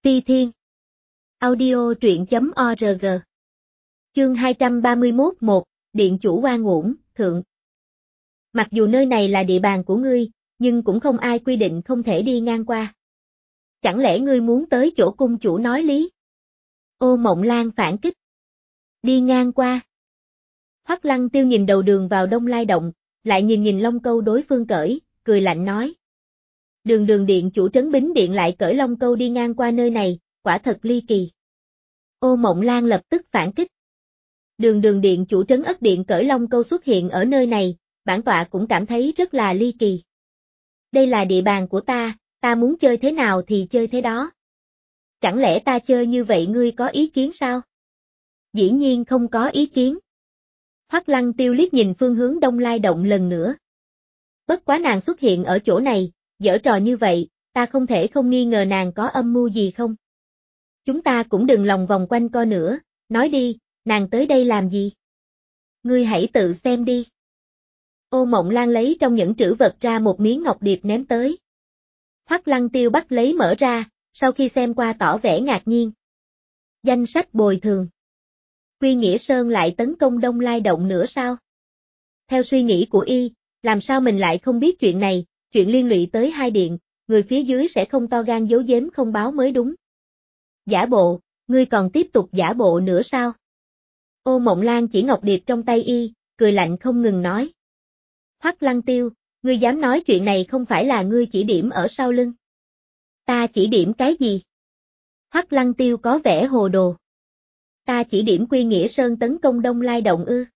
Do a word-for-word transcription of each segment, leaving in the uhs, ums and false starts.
Ti Thiên. Audio truyện chấm org. Chương hai trăm ba mươi mốt một, Điện chủ oan uổng, thượng. Mặc dù nơi này là địa bàn của ngươi, nhưng cũng không ai quy định không thể đi ngang qua. Chẳng lẽ ngươi muốn tới chỗ cung chủ nói lý? Ô Mộng Lan phản kích. Đi ngang qua. Hoắc Lăng Tiêu nhìn đầu đường vào Đông Lai Động, lại nhìn nhìn Long Câu đối phương cởi, cười lạnh nói. Đường đường điện chủ Trấn Bính Điện lại cởi Long Câu đi ngang qua nơi này, quả thật ly kỳ. Ô Mộng Lan lập tức phản kích. Đường đường điện chủ Trấn Ất Điện cởi Long Câu xuất hiện ở nơi này, bản tọa cũng cảm thấy rất là ly kỳ. Đây là địa bàn của ta, ta muốn chơi thế nào thì chơi thế đó. Chẳng lẽ ta chơi như vậy ngươi có ý kiến sao? Dĩ nhiên không có ý kiến. Hoắc Lăng Tiêu liếc nhìn phương hướng Đông Lai Động lần nữa. Bất quá nàng xuất hiện ở chỗ này, giở trò như vậy, ta không thể không nghi ngờ nàng có âm mưu gì không? Chúng ta cũng đừng lòng vòng quanh co nữa, nói đi, nàng tới đây làm gì? Ngươi hãy tự xem đi. Ô Mộng Lan lấy trong những trữ vật ra một miếng ngọc điệp ném tới. Hoắc Lăng Tiêu bắt lấy mở ra, sau khi xem qua tỏ vẻ ngạc nhiên. Danh sách bồi thường. Quy Nghĩa Sơn lại tấn công Đông Lai Động nữa sao? Theo suy nghĩ của y, làm sao mình lại không biết chuyện này, chuyện liên lụy tới hai điện, người phía dưới sẽ không to gan giấu giếm không báo mới đúng. Giả bộ, ngươi còn tiếp tục giả bộ nữa sao? Ô Mộng Lan chỉ ngọc điệp trong tay y, cười lạnh không ngừng nói. Hoắc Lăng Tiêu, ngươi dám nói chuyện này không phải là ngươi chỉ điểm ở sau lưng. Ta chỉ điểm cái gì? Hoắc Lăng Tiêu có vẻ hồ đồ. Ta chỉ điểm Quy Nghĩa Sơn tấn công Đông Lai Động ư?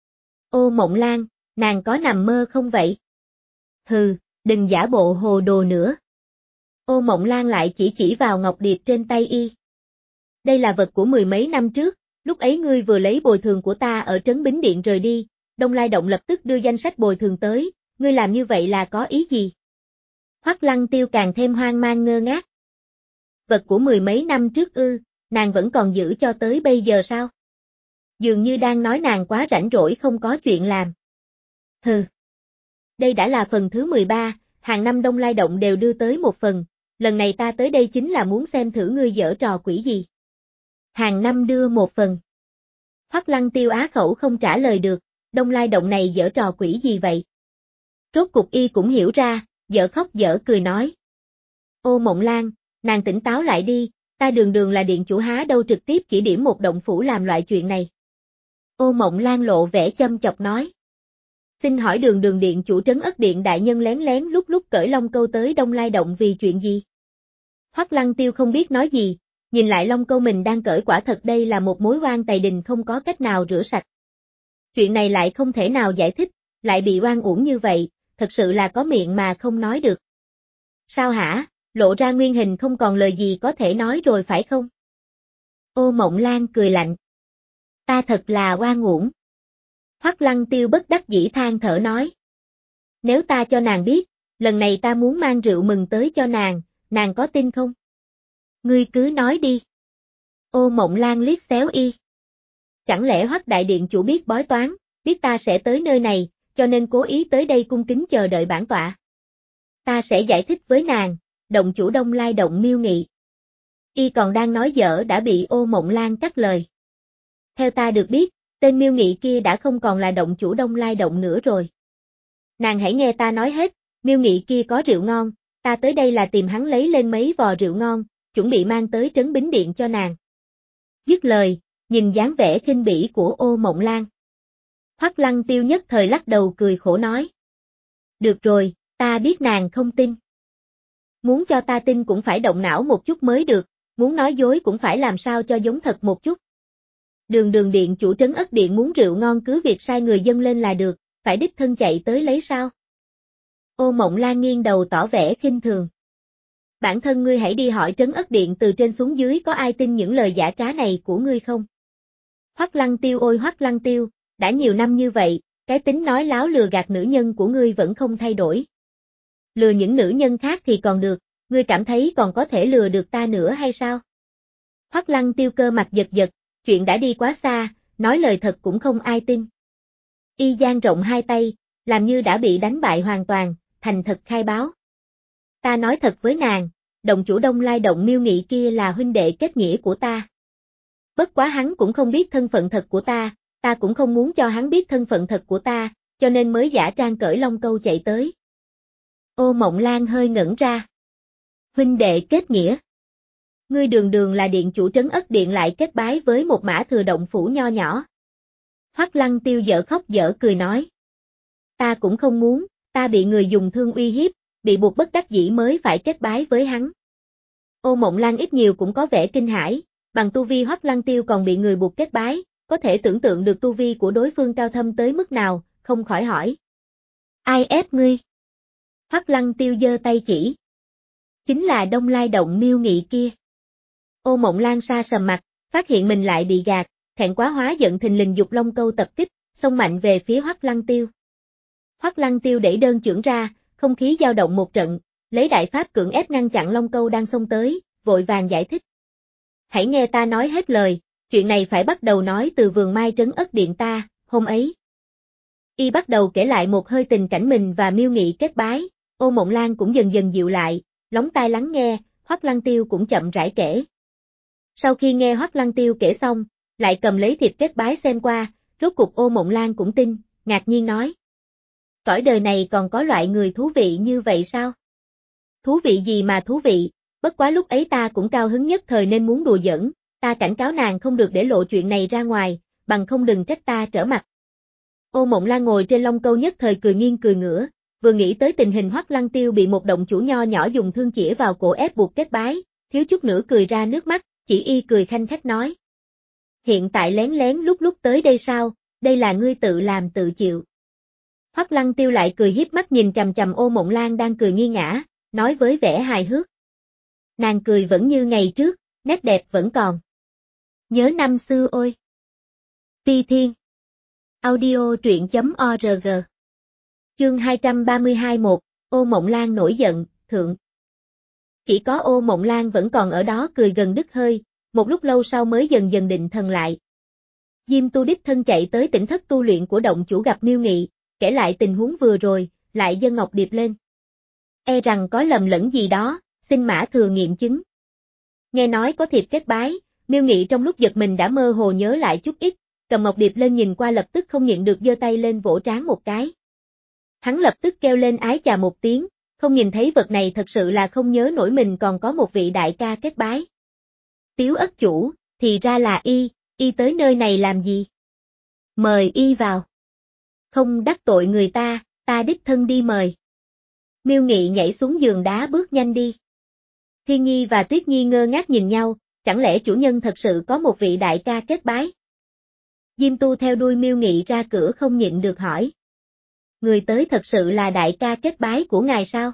Ô Mộng Lan, nàng có nằm mơ không vậy? Hừ, đừng giả bộ hồ đồ nữa. Ô Mộng Lan lại chỉ chỉ vào ngọc điệp trên tay y. Đây là vật của mười mấy năm trước, lúc ấy ngươi vừa lấy bồi thường của ta ở Trấn Bính Điện rời đi, Đông Lai Động lập tức đưa danh sách bồi thường tới, ngươi làm như vậy là có ý gì? Hoắc Lăng Tiêu càng thêm hoang mang ngơ ngác. Vật của mười mấy năm trước ư, nàng vẫn còn giữ cho tới bây giờ sao? Dường như đang nói nàng quá rảnh rỗi không có chuyện làm. Hừ. Đây đã là phần thứ mười ba, hàng năm Đông Lai Động đều đưa tới một phần, lần này ta tới đây chính là muốn xem thử ngươi giở trò quỷ gì. Hàng năm đưa một phần. Hoắc Lăng Tiêu á khẩu không trả lời được, Đông Lai Động này giở trò quỷ gì vậy? Rốt cục y cũng hiểu ra, dở khóc dở cười nói. Ô Mộng Lan, nàng tỉnh táo lại đi, ta đường đường là điện chủ há đâu trực tiếp chỉ điểm một động phủ làm loại chuyện này. Ô Mộng Lan lộ vẻ châm chọc nói. Xin hỏi đường đường điện chủ Trấn Ất Điện đại nhân lén lén lúc lúc cởi Long Câu tới Đông Lai Động vì chuyện gì? Hoắc Lăng Tiêu không biết nói gì, nhìn lại Long Câu mình đang cởi quả thật đây là một mối oan tày đình không có cách nào rửa sạch. Chuyện này lại không thể nào giải thích, lại bị oan uổng như vậy, thật sự là có miệng mà không nói được. Sao hả, lộ ra nguyên hình không còn lời gì có thể nói rồi phải không? Ô Mộng Lan cười lạnh. Ta thật là oan uổng. Hoắc Lăng Tiêu bất đắc dĩ than thở nói. Nếu ta cho nàng biết, lần này ta muốn mang rượu mừng tới cho nàng, nàng có tin không? Ngươi cứ nói đi. Ô Mộng Lan liếc xéo y. Chẳng lẽ Hoắc đại điện chủ biết bói toán, biết ta sẽ tới nơi này, cho nên cố ý tới đây cung kính chờ đợi bản tọa. Ta sẽ giải thích với nàng, động chủ Đông Lai Động Miêu Nghị. Y còn đang nói dở đã bị Ô Mộng Lan cắt lời. Theo ta được biết, tên Miêu Nghị kia đã không còn là động chủ Đông Lai Động nữa rồi. Nàng hãy nghe ta nói hết, Miêu Nghị kia có rượu ngon, ta tới đây là tìm hắn lấy lên mấy vò rượu ngon, chuẩn bị mang tới Trấn Bính Điện cho nàng. Dứt lời, nhìn dáng vẻ khinh bỉ của Ô Mộng Lan. Hoắc Lăng Tiêu nhất thời lắc đầu cười khổ nói. Được rồi, ta biết nàng không tin. Muốn cho ta tin cũng phải động não một chút mới được, muốn nói dối cũng phải làm sao cho giống thật một chút. Đường đường điện chủ Trấn Ất Điện muốn rượu ngon cứ việc sai người dâng lên là được, phải đích thân chạy tới lấy sao? Ô Mộng Lan nghiêng đầu tỏ vẻ khinh thường. Bản thân ngươi hãy đi hỏi Trấn Ất Điện từ trên xuống dưới có ai tin những lời giả trá này của ngươi không? Hoắc Lăng Tiêu ôi Hoắc Lăng Tiêu, đã nhiều năm như vậy, cái tính nói láo lừa gạt nữ nhân của ngươi vẫn không thay đổi. Lừa những nữ nhân khác thì còn được, ngươi cảm thấy còn có thể lừa được ta nữa hay sao? Hoắc Lăng Tiêu cơ mặt giật giật, chuyện đã đi quá xa, nói lời thật cũng không ai tin. Y dang rộng hai tay, làm như đã bị đánh bại hoàn toàn, thành thật khai báo. Ta nói thật với nàng, động chủ Đông Lai động Miêu Nghị kia là huynh đệ kết nghĩa của ta. Bất quá hắn cũng không biết thân phận thật của ta, ta cũng không muốn cho hắn biết thân phận thật của ta, cho nên mới giả trang cởi lông câu chạy tới. Ô Mộng Lan hơi ngẩn ra. Huynh đệ kết nghĩa. Ngươi đường đường là điện chủ Trấn Ất Điện lại kết bái với một mã thừa động phủ nho nhỏ. Hoắc Lăng Tiêu dở khóc dở cười nói. Ta cũng không muốn, ta bị người dùng thương uy hiếp, bị buộc bất đắc dĩ mới phải kết bái với hắn. Ô Mộng Lan ít nhiều cũng có vẻ kinh hãi, bằng tu vi Hoắc Lăng Tiêu còn bị người buộc kết bái, có thể tưởng tượng được tu vi của đối phương cao thâm tới mức nào, không khỏi hỏi. Ai ép ngươi? Hoắc Lăng Tiêu giơ tay chỉ. Chính là Đông Lai động Miêu Nghị kia. Ô Mộng Lan sa sầm mặt, phát hiện mình lại bị gạt, thẹn quá hóa giận thình lình dục long câu tập kích, xông mạnh về phía Hoắc Lăng Tiêu. Hoắc Lăng Tiêu đẩy đơn chưởng ra, không khí dao động một trận, lấy đại pháp cưỡng ép ngăn chặn long câu đang xông tới, vội vàng giải thích. Hãy nghe ta nói hết lời, chuyện này phải bắt đầu nói từ vườn mai Trấn Ất Điện ta, hôm ấy. Y bắt đầu kể lại một hơi tình cảnh mình và Miêu Nghị kết bái, Ô Mộng Lan cũng dần dần dịu lại, lóng tai lắng nghe, Hoắc Lăng Tiêu cũng chậm rãi kể. Sau khi nghe Hoắc Lăng Tiêu kể xong, lại cầm lấy thiệp kết bái xem qua, rốt cục Ô Mộng Lan cũng tin, ngạc nhiên nói. Cõi đời này còn có loại người thú vị như vậy sao? Thú vị gì mà thú vị, bất quá lúc ấy ta cũng cao hứng nhất thời nên muốn đùa giỡn, ta cảnh cáo nàng không được để lộ chuyện này ra ngoài, bằng không đừng trách ta trở mặt. Ô Mộng Lan ngồi trên lông câu nhất thời cười nghiêng cười ngửa, vừa nghĩ tới tình hình Hoắc Lăng Tiêu bị một động chủ nho nhỏ dùng thương chĩa vào cổ ép buộc kết bái, thiếu chút nữa cười ra nước mắt, chỉ y cười khanh khách nói. Hiện tại lén lén lúc lúc tới đây sao, đây là ngươi tự làm tự chịu. Hoắc Lăng Tiêu lại cười hiếp mắt nhìn chằm chằm Ô Mộng Lan đang cười nghi ngã, nói với vẻ hài hước. Nàng cười vẫn như ngày trước, nét đẹp vẫn còn. Nhớ năm xưa ôi. Ti Thiên. Audio truyện chấm org. Chương hai trăm ba mươi hai một, Ô Mộng Lan nổi giận, thượng. Chỉ có Ô Mộng Lan vẫn còn ở đó cười gần đứt hơi, một lúc lâu sau mới dần dần định thần lại. Diêm Tu đích thân chạy tới tỉnh thất tu luyện của động chủ gặp Miêu Nghị, kể lại tình huống vừa rồi, lại dâng ngọc điệp lên. E rằng có lầm lẫn gì đó, xin Mã Thừa nghiệm chứng. Nghe nói có thiệp kết bái, Miêu Nghị trong lúc giật mình đã mơ hồ nhớ lại chút ít, cầm ngọc điệp lên nhìn qua lập tức không nhịn được giơ tay lên vỗ trán một cái. Hắn lập tức kêu lên ái chà một tiếng, không nhìn thấy vật này thật sự là không nhớ nổi mình còn có một vị đại ca kết bái. Tiếu Ất chủ, thì ra là y, y tới nơi này làm gì? Mời y vào. Không đắc tội người ta, ta đích thân đi mời. Miêu Nghị nhảy xuống giường đá bước nhanh đi. Thiên Nhi và Tuyết Nhi ngơ ngác nhìn nhau, chẳng lẽ chủ nhân thật sự có một vị đại ca kết bái? Diêm Tu theo đuôi Miêu Nghị ra cửa không nhịn được hỏi. Người tới thật sự là đại ca kết bái của ngài sao?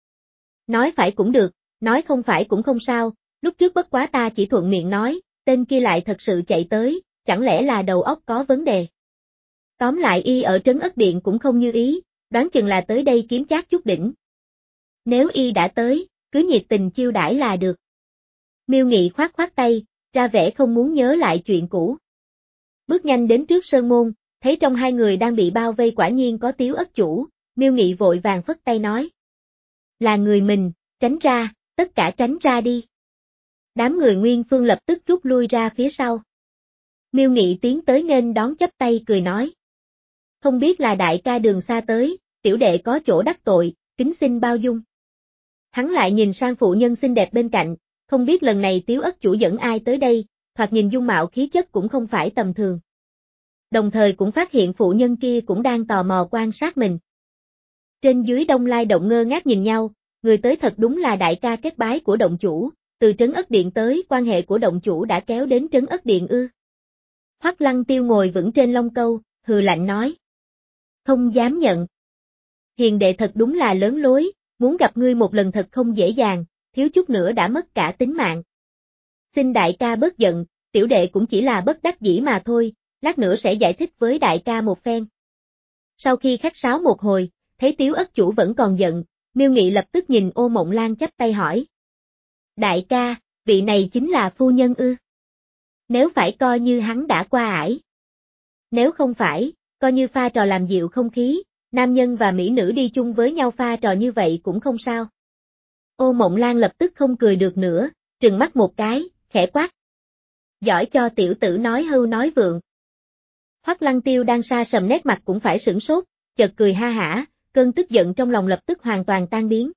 Nói phải cũng được, nói không phải cũng không sao, lúc trước bất quá ta chỉ thuận miệng nói, tên kia lại thật sự chạy tới, chẳng lẽ là đầu óc có vấn đề. Tóm lại y ở Trấn Ất Điện cũng không như ý, đoán chừng là tới đây kiếm chác chút đỉnh. Nếu y đã tới, cứ nhiệt tình chiêu đãi là được. Miêu Nghị khoát khoát tay, ra vẻ không muốn nhớ lại chuyện cũ. Bước nhanh đến trước sơn môn, thấy trong hai người đang bị bao vây quả nhiên có Tiếu Ất chủ, Miêu Nghị vội vàng phất tay nói. Là người mình, tránh ra, tất cả tránh ra đi. Đám người Nguyên Phương lập tức rút lui ra phía sau. Miêu Nghị tiến tới nghênh đón chắp tay cười nói. Không biết là đại ca đường xa tới, tiểu đệ có chỗ đắc tội, kính xin bao dung. Hắn lại nhìn sang phụ nhân xinh đẹp bên cạnh, không biết lần này Tiếu Ất chủ dẫn ai tới đây, thoạt nhìn dung mạo khí chất cũng không phải tầm thường. Đồng thời cũng phát hiện phụ nhân kia cũng đang tò mò quan sát mình. Trên dưới Đông Lai động ngơ ngác nhìn nhau, người tới thật đúng là đại ca kết bái của động chủ, từ Trấn Ất Điện tới quan hệ của động chủ đã kéo đến Trấn Ất Điện ư. Hoắc Lăng Tiêu ngồi vững trên lông câu, hừ lạnh nói. Không dám nhận. Hiền đệ thật đúng là lớn lối, muốn gặp ngươi một lần thật không dễ dàng, thiếu chút nữa đã mất cả tính mạng. Xin đại ca bớt giận, tiểu đệ cũng chỉ là bất đắc dĩ mà thôi, lát nữa sẽ giải thích với đại ca một phen. Sau khi khách sáo một hồi, thấy Tiếu Ất chủ vẫn còn giận, Miêu Nghị lập tức nhìn Ô Mộng Lan chắp tay hỏi. Đại ca, vị này chính là phu nhân ư? Nếu phải coi như hắn đã qua ải. Nếu không phải, coi như pha trò làm dịu không khí, nam nhân và mỹ nữ đi chung với nhau pha trò như vậy cũng không sao. Ô Mộng Lan lập tức không cười được nữa, trừng mắt một cái, khẽ quát. Giỏi cho tiểu tử nói hưu nói vượng. Hoắc Lăng Tiêu đang sa sầm nét mặt cũng phải sửng sốt, chợt cười ha hả, cơn tức giận trong lòng lập tức hoàn toàn tan biến.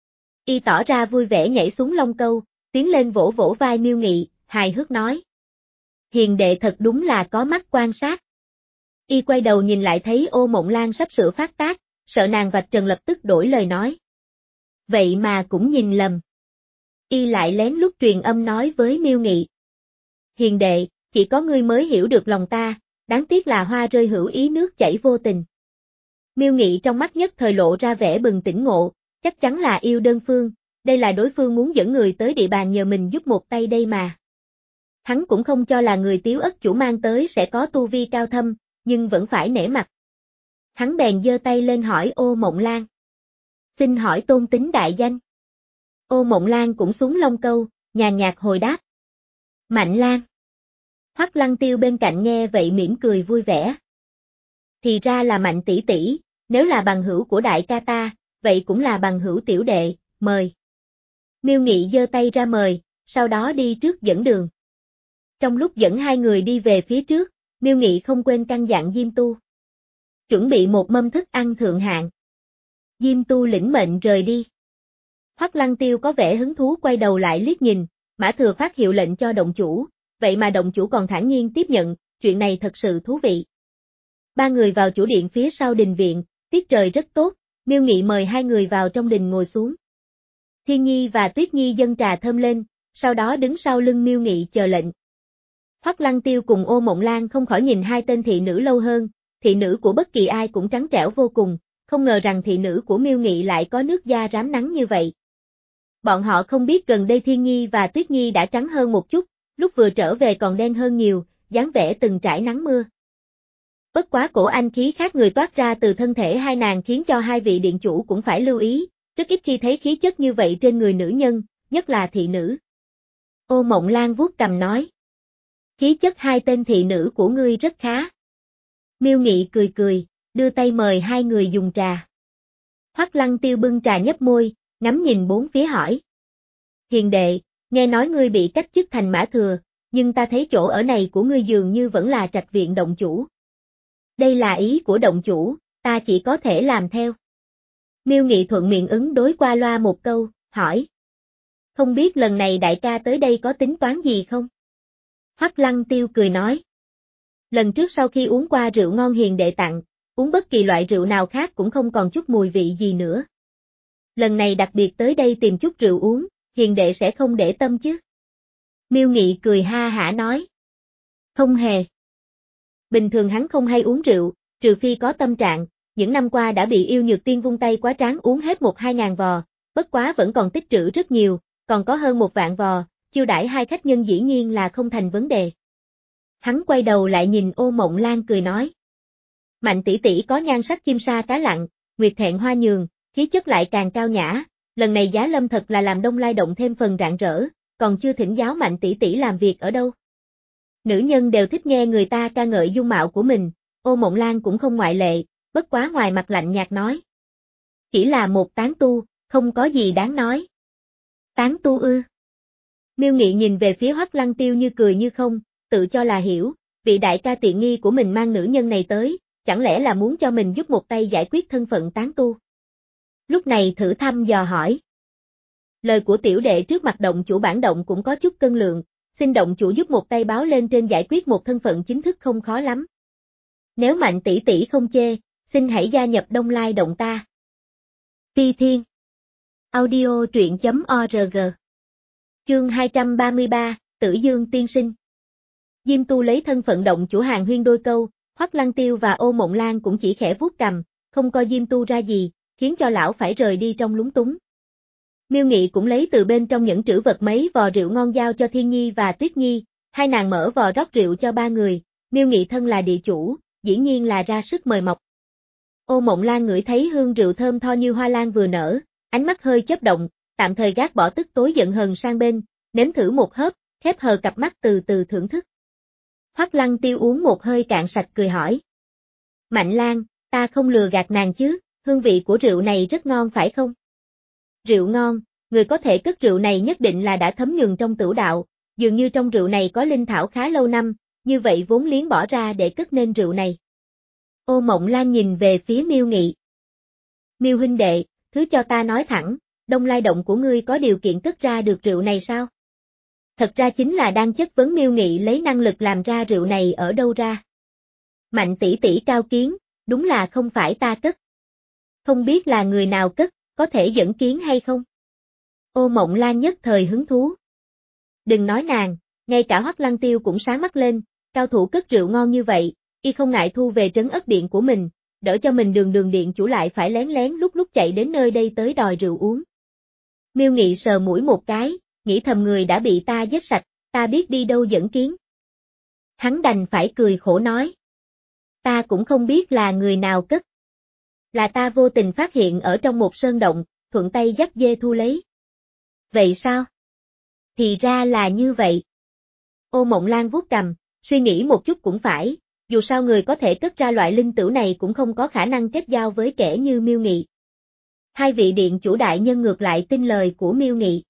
Y tỏ ra vui vẻ nhảy xuống lông câu, tiến lên vỗ vỗ vai Miêu Nghị, hài hước nói. Hiền đệ thật đúng là có mắt quan sát. Y quay đầu nhìn lại thấy Ô Mộng Lan sắp sửa phát tác, sợ nàng vạch trần lập tức đổi lời nói. Vậy mà cũng nhìn lầm. Y lại lén lút truyền âm nói với Miêu Nghị. Hiền đệ, chỉ có ngươi mới hiểu được lòng ta, đáng tiếc là hoa rơi hữu ý nước chảy vô tình. Miêu Nghị trong mắt nhất thời lộ ra vẻ bừng tỉnh ngộ, chắc chắn là yêu đơn phương, đây là đối phương muốn dẫn người tới địa bàn nhờ mình giúp một tay đây mà. Hắn cũng không cho là người Tiếu Ất chủ mang tới sẽ có tu vi cao thâm, nhưng vẫn phải nể mặt. Hắn bèn giơ tay lên hỏi Ô Mộng Lan. Xin hỏi tôn tính đại danh. Ô Mộng Lan cũng xuống lông câu, nhàn nhạt hồi đáp. Mạnh Lan. Hoắc Lăng Tiêu bên cạnh nghe vậy mỉm cười vui vẻ. Thì ra là Mạnh tỷ tỷ, nếu là bằng hữu của đại ca ta, vậy cũng là bằng hữu tiểu đệ, mời. Miêu Nghị giơ tay ra mời, sau đó đi trước dẫn đường. Trong lúc dẫn hai người đi về phía trước, Miêu Nghị không quên căn dặn Diêm Tu. Chuẩn bị một mâm thức ăn thượng hạng. Diêm Tu lĩnh mệnh rời đi. Hoắc Lăng Tiêu có vẻ hứng thú quay đầu lại liếc nhìn, Mã Thừa phát hiệu lệnh cho động chủ, vậy mà động chủ còn thản nhiên tiếp nhận, chuyện này thật sự thú vị. Ba người vào chủ điện phía sau đình viện, tiết trời rất tốt, Miêu Nghị mời hai người vào trong đình ngồi xuống. Thiên Nhi và Tuyết Nhi dâng trà thơm lên, sau đó đứng sau lưng Miêu Nghị chờ lệnh. Hoắc Lăng Tiêu cùng Ô Mộng Lan không khỏi nhìn hai tên thị nữ lâu hơn, thị nữ của bất kỳ ai cũng trắng trẻo vô cùng, không ngờ rằng thị nữ của Miêu Nghị lại có nước da rám nắng như vậy. Bọn họ không biết gần đây Thiên Nhi và Tuyết Nhi đã trắng hơn một chút, lúc vừa trở về còn đen hơn nhiều, dáng vẻ từng trải nắng mưa. Bất quá cổ anh khí khác người toát ra từ thân thể hai nàng khiến cho hai vị điện chủ cũng phải lưu ý, rất ít khi thấy khí chất như vậy trên người nữ nhân, nhất là thị nữ. Ô Mộng Lan vuốt cằm nói. Khí chất hai tên thị nữ của ngươi rất khá. Miêu Nghị cười cười, đưa tay mời hai người dùng trà. Hoắc Lăng Tiêu bưng trà nhấp môi, ngắm nhìn bốn phía hỏi. Hiền đệ, nghe nói ngươi bị cách chức thành Mã Thừa, nhưng ta thấy chỗ ở này của ngươi dường như vẫn là trạch viện động chủ. Đây là ý của động chủ, ta chỉ có thể làm theo. Miêu Nghị thuận miệng ứng đối qua loa một câu, hỏi. Không biết lần này đại ca tới đây có tính toán gì không? Hoắc Lăng Tiêu cười nói. Lần trước sau khi uống qua rượu ngon hiền đệ tặng, uống bất kỳ loại rượu nào khác cũng không còn chút mùi vị gì nữa. Lần này đặc biệt tới đây tìm chút rượu uống, hiền đệ sẽ không để tâm chứ? Miêu Nghị cười ha hả nói. Không hề. Bình thường hắn không hay uống rượu, trừ phi có tâm trạng, những năm qua đã bị yêu nhược tiên vung tay quá tráng uống hết một hai ngàn vò, bất quá vẫn còn tích trữ rất nhiều, còn có hơn một vạn vò, chiêu đãi hai khách nhân dĩ nhiên là không thành vấn đề. Hắn quay đầu lại nhìn Ô Mộng Lan cười nói. Mạnh tỷ tỷ có nhan sắc chim sa cá lặng, nguyệt thẹn hoa nhường, khí chất lại càng cao nhã, lần này giá lâm thật là làm Đông Lai động thêm phần rạng rỡ, còn chưa thỉnh giáo Mạnh tỷ tỷ làm việc ở đâu. Nữ nhân đều thích nghe người ta ca ngợi dung mạo của mình, Ô Mộng Lan cũng không ngoại lệ, bất quá ngoài mặt lạnh nhạt nói. Chỉ là một tán tu, không có gì đáng nói. Tán tu ư? Miêu Nghị nhìn về phía Hoắc Lăng Tiêu như cười như không, tự cho là hiểu, vị đại ca tiện nghi của mình mang nữ nhân này tới, chẳng lẽ là muốn cho mình giúp một tay giải quyết thân phận tán tu. Lúc này thử thăm dò hỏi. Lời của tiểu đệ trước mặt động chủ bản động cũng có chút cân lượng, xin động chủ giúp một tay báo lên trên giải quyết một thân phận chính thức không khó lắm. Nếu Mạnh tỷ tỷ không chê, xin hãy gia nhập Đông Lai động ta. Phi Thiên Audio truyện chấm org Chương hai trăm ba mươi ba, Tử Dương tiên sinh. Diêm Tu lấy thân phận động chủ hàng huyên đôi câu, Hoắc Lăng Tiêu và Ô Mộng Lan cũng chỉ khẽ vuốt cằm, không coi Diêm Tu ra gì, khiến cho lão phải rời đi trong lúng túng. Miêu Nghị cũng lấy từ bên trong những trữ vật mấy vò rượu ngon giao cho Thiên Nhi và Tuyết Nhi, hai nàng mở vò rót rượu cho ba người, Miêu Nghị thân là địa chủ, dĩ nhiên là ra sức mời mọc. Ô Mộng Lan ngửi thấy hương rượu thơm tho như hoa lan vừa nở, ánh mắt hơi chớp động, tạm thời gác bỏ tức tối giận hờn sang bên, nếm thử một hớp, khép hờ cặp mắt từ từ thưởng thức. Hoắc Lăng Tiêu uống một hơi cạn sạch cười hỏi. Mạnh Lan, ta không lừa gạt nàng chứ, hương vị của rượu này rất ngon phải không? Rượu ngon, người có thể cất rượu này nhất định là đã thấm nhuần trong tửu đạo, dường như trong rượu này có linh thảo khá lâu năm, như vậy vốn liếng bỏ ra để cất nên rượu này. Ô Mộng Lan nhìn về phía Miêu Nghị. Miêu huynh đệ, thứ cho ta nói thẳng, Đông Lai động của ngươi có điều kiện cất ra được rượu này sao? Thật ra chính là đang chất vấn Miêu Nghị lấy năng lực làm ra rượu này ở đâu ra. Mạnh tỷ tỷ cao kiến, đúng là không phải ta cất. Không biết là người nào cất, có thể dẫn kiến hay không? Ô Mộng Lan nhất thời hứng thú. Đừng nói nàng, ngay cả Hoắc Lăng Tiêu cũng sáng mắt lên, cao thủ cất rượu ngon như vậy, y không ngại thu về trấn ất điện của mình, đỡ cho mình đường đường điện chủ lại phải lén lén lúc lúc chạy đến nơi đây tới đòi rượu uống. Miêu Nghị sờ mũi một cái, nghĩ thầm người đã bị ta giết sạch, ta biết đi đâu dẫn kiến. Hắn đành phải cười khổ nói. Ta cũng không biết là người nào cất. Là ta vô tình phát hiện ở trong một sơn động, thuận tay dắt dê thu lấy. Vậy sao? Thì ra là như vậy. Ô Mộng Lan vuốt cằm, suy nghĩ một chút cũng phải, dù sao người có thể cất ra loại linh tửu này cũng không có khả năng kết giao với kẻ như Miêu Nghị. Hai vị điện chủ đại nhân ngược lại tin lời của Miêu Nghị.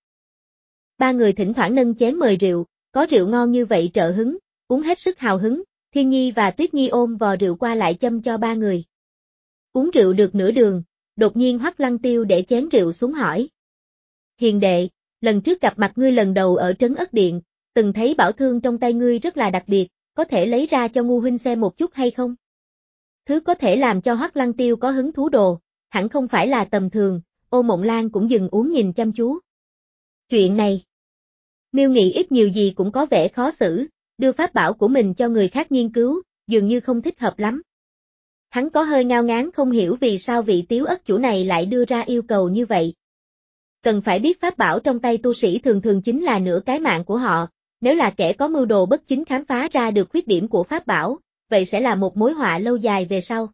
Ba người thỉnh thoảng nâng chén mời rượu, có rượu ngon như vậy trợ hứng, uống hết sức hào hứng, Thiên Nhi và Tuyết Nhi ôm vò rượu qua lại châm cho ba người. Uống rượu được nửa đường, đột nhiên Hoắc Lăng Tiêu để chén rượu xuống hỏi. Hiền đệ, lần trước gặp mặt ngươi lần đầu ở trấn ất điện, từng thấy bảo thương trong tay ngươi rất là đặc biệt, có thể lấy ra cho ngu huynh xem một chút hay không? Thứ có thể làm cho Hoắc Lăng Tiêu có hứng thú đồ, hẳn không phải là tầm thường, Ô Mộng Lan cũng dừng uống nhìn chăm chú. Chuyện này, Miêu Nghị ít nhiều gì cũng có vẻ khó xử, đưa pháp bảo của mình cho người khác nghiên cứu, dường như không thích hợp lắm. Hắn có hơi ngao ngán không hiểu vì sao vị Tiếu ất chủ này lại đưa ra yêu cầu như vậy. Cần phải biết pháp bảo trong tay tu sĩ thường thường chính là nửa cái mạng của họ, nếu là kẻ có mưu đồ bất chính khám phá ra được khuyết điểm của pháp bảo, vậy sẽ là một mối họa lâu dài về sau.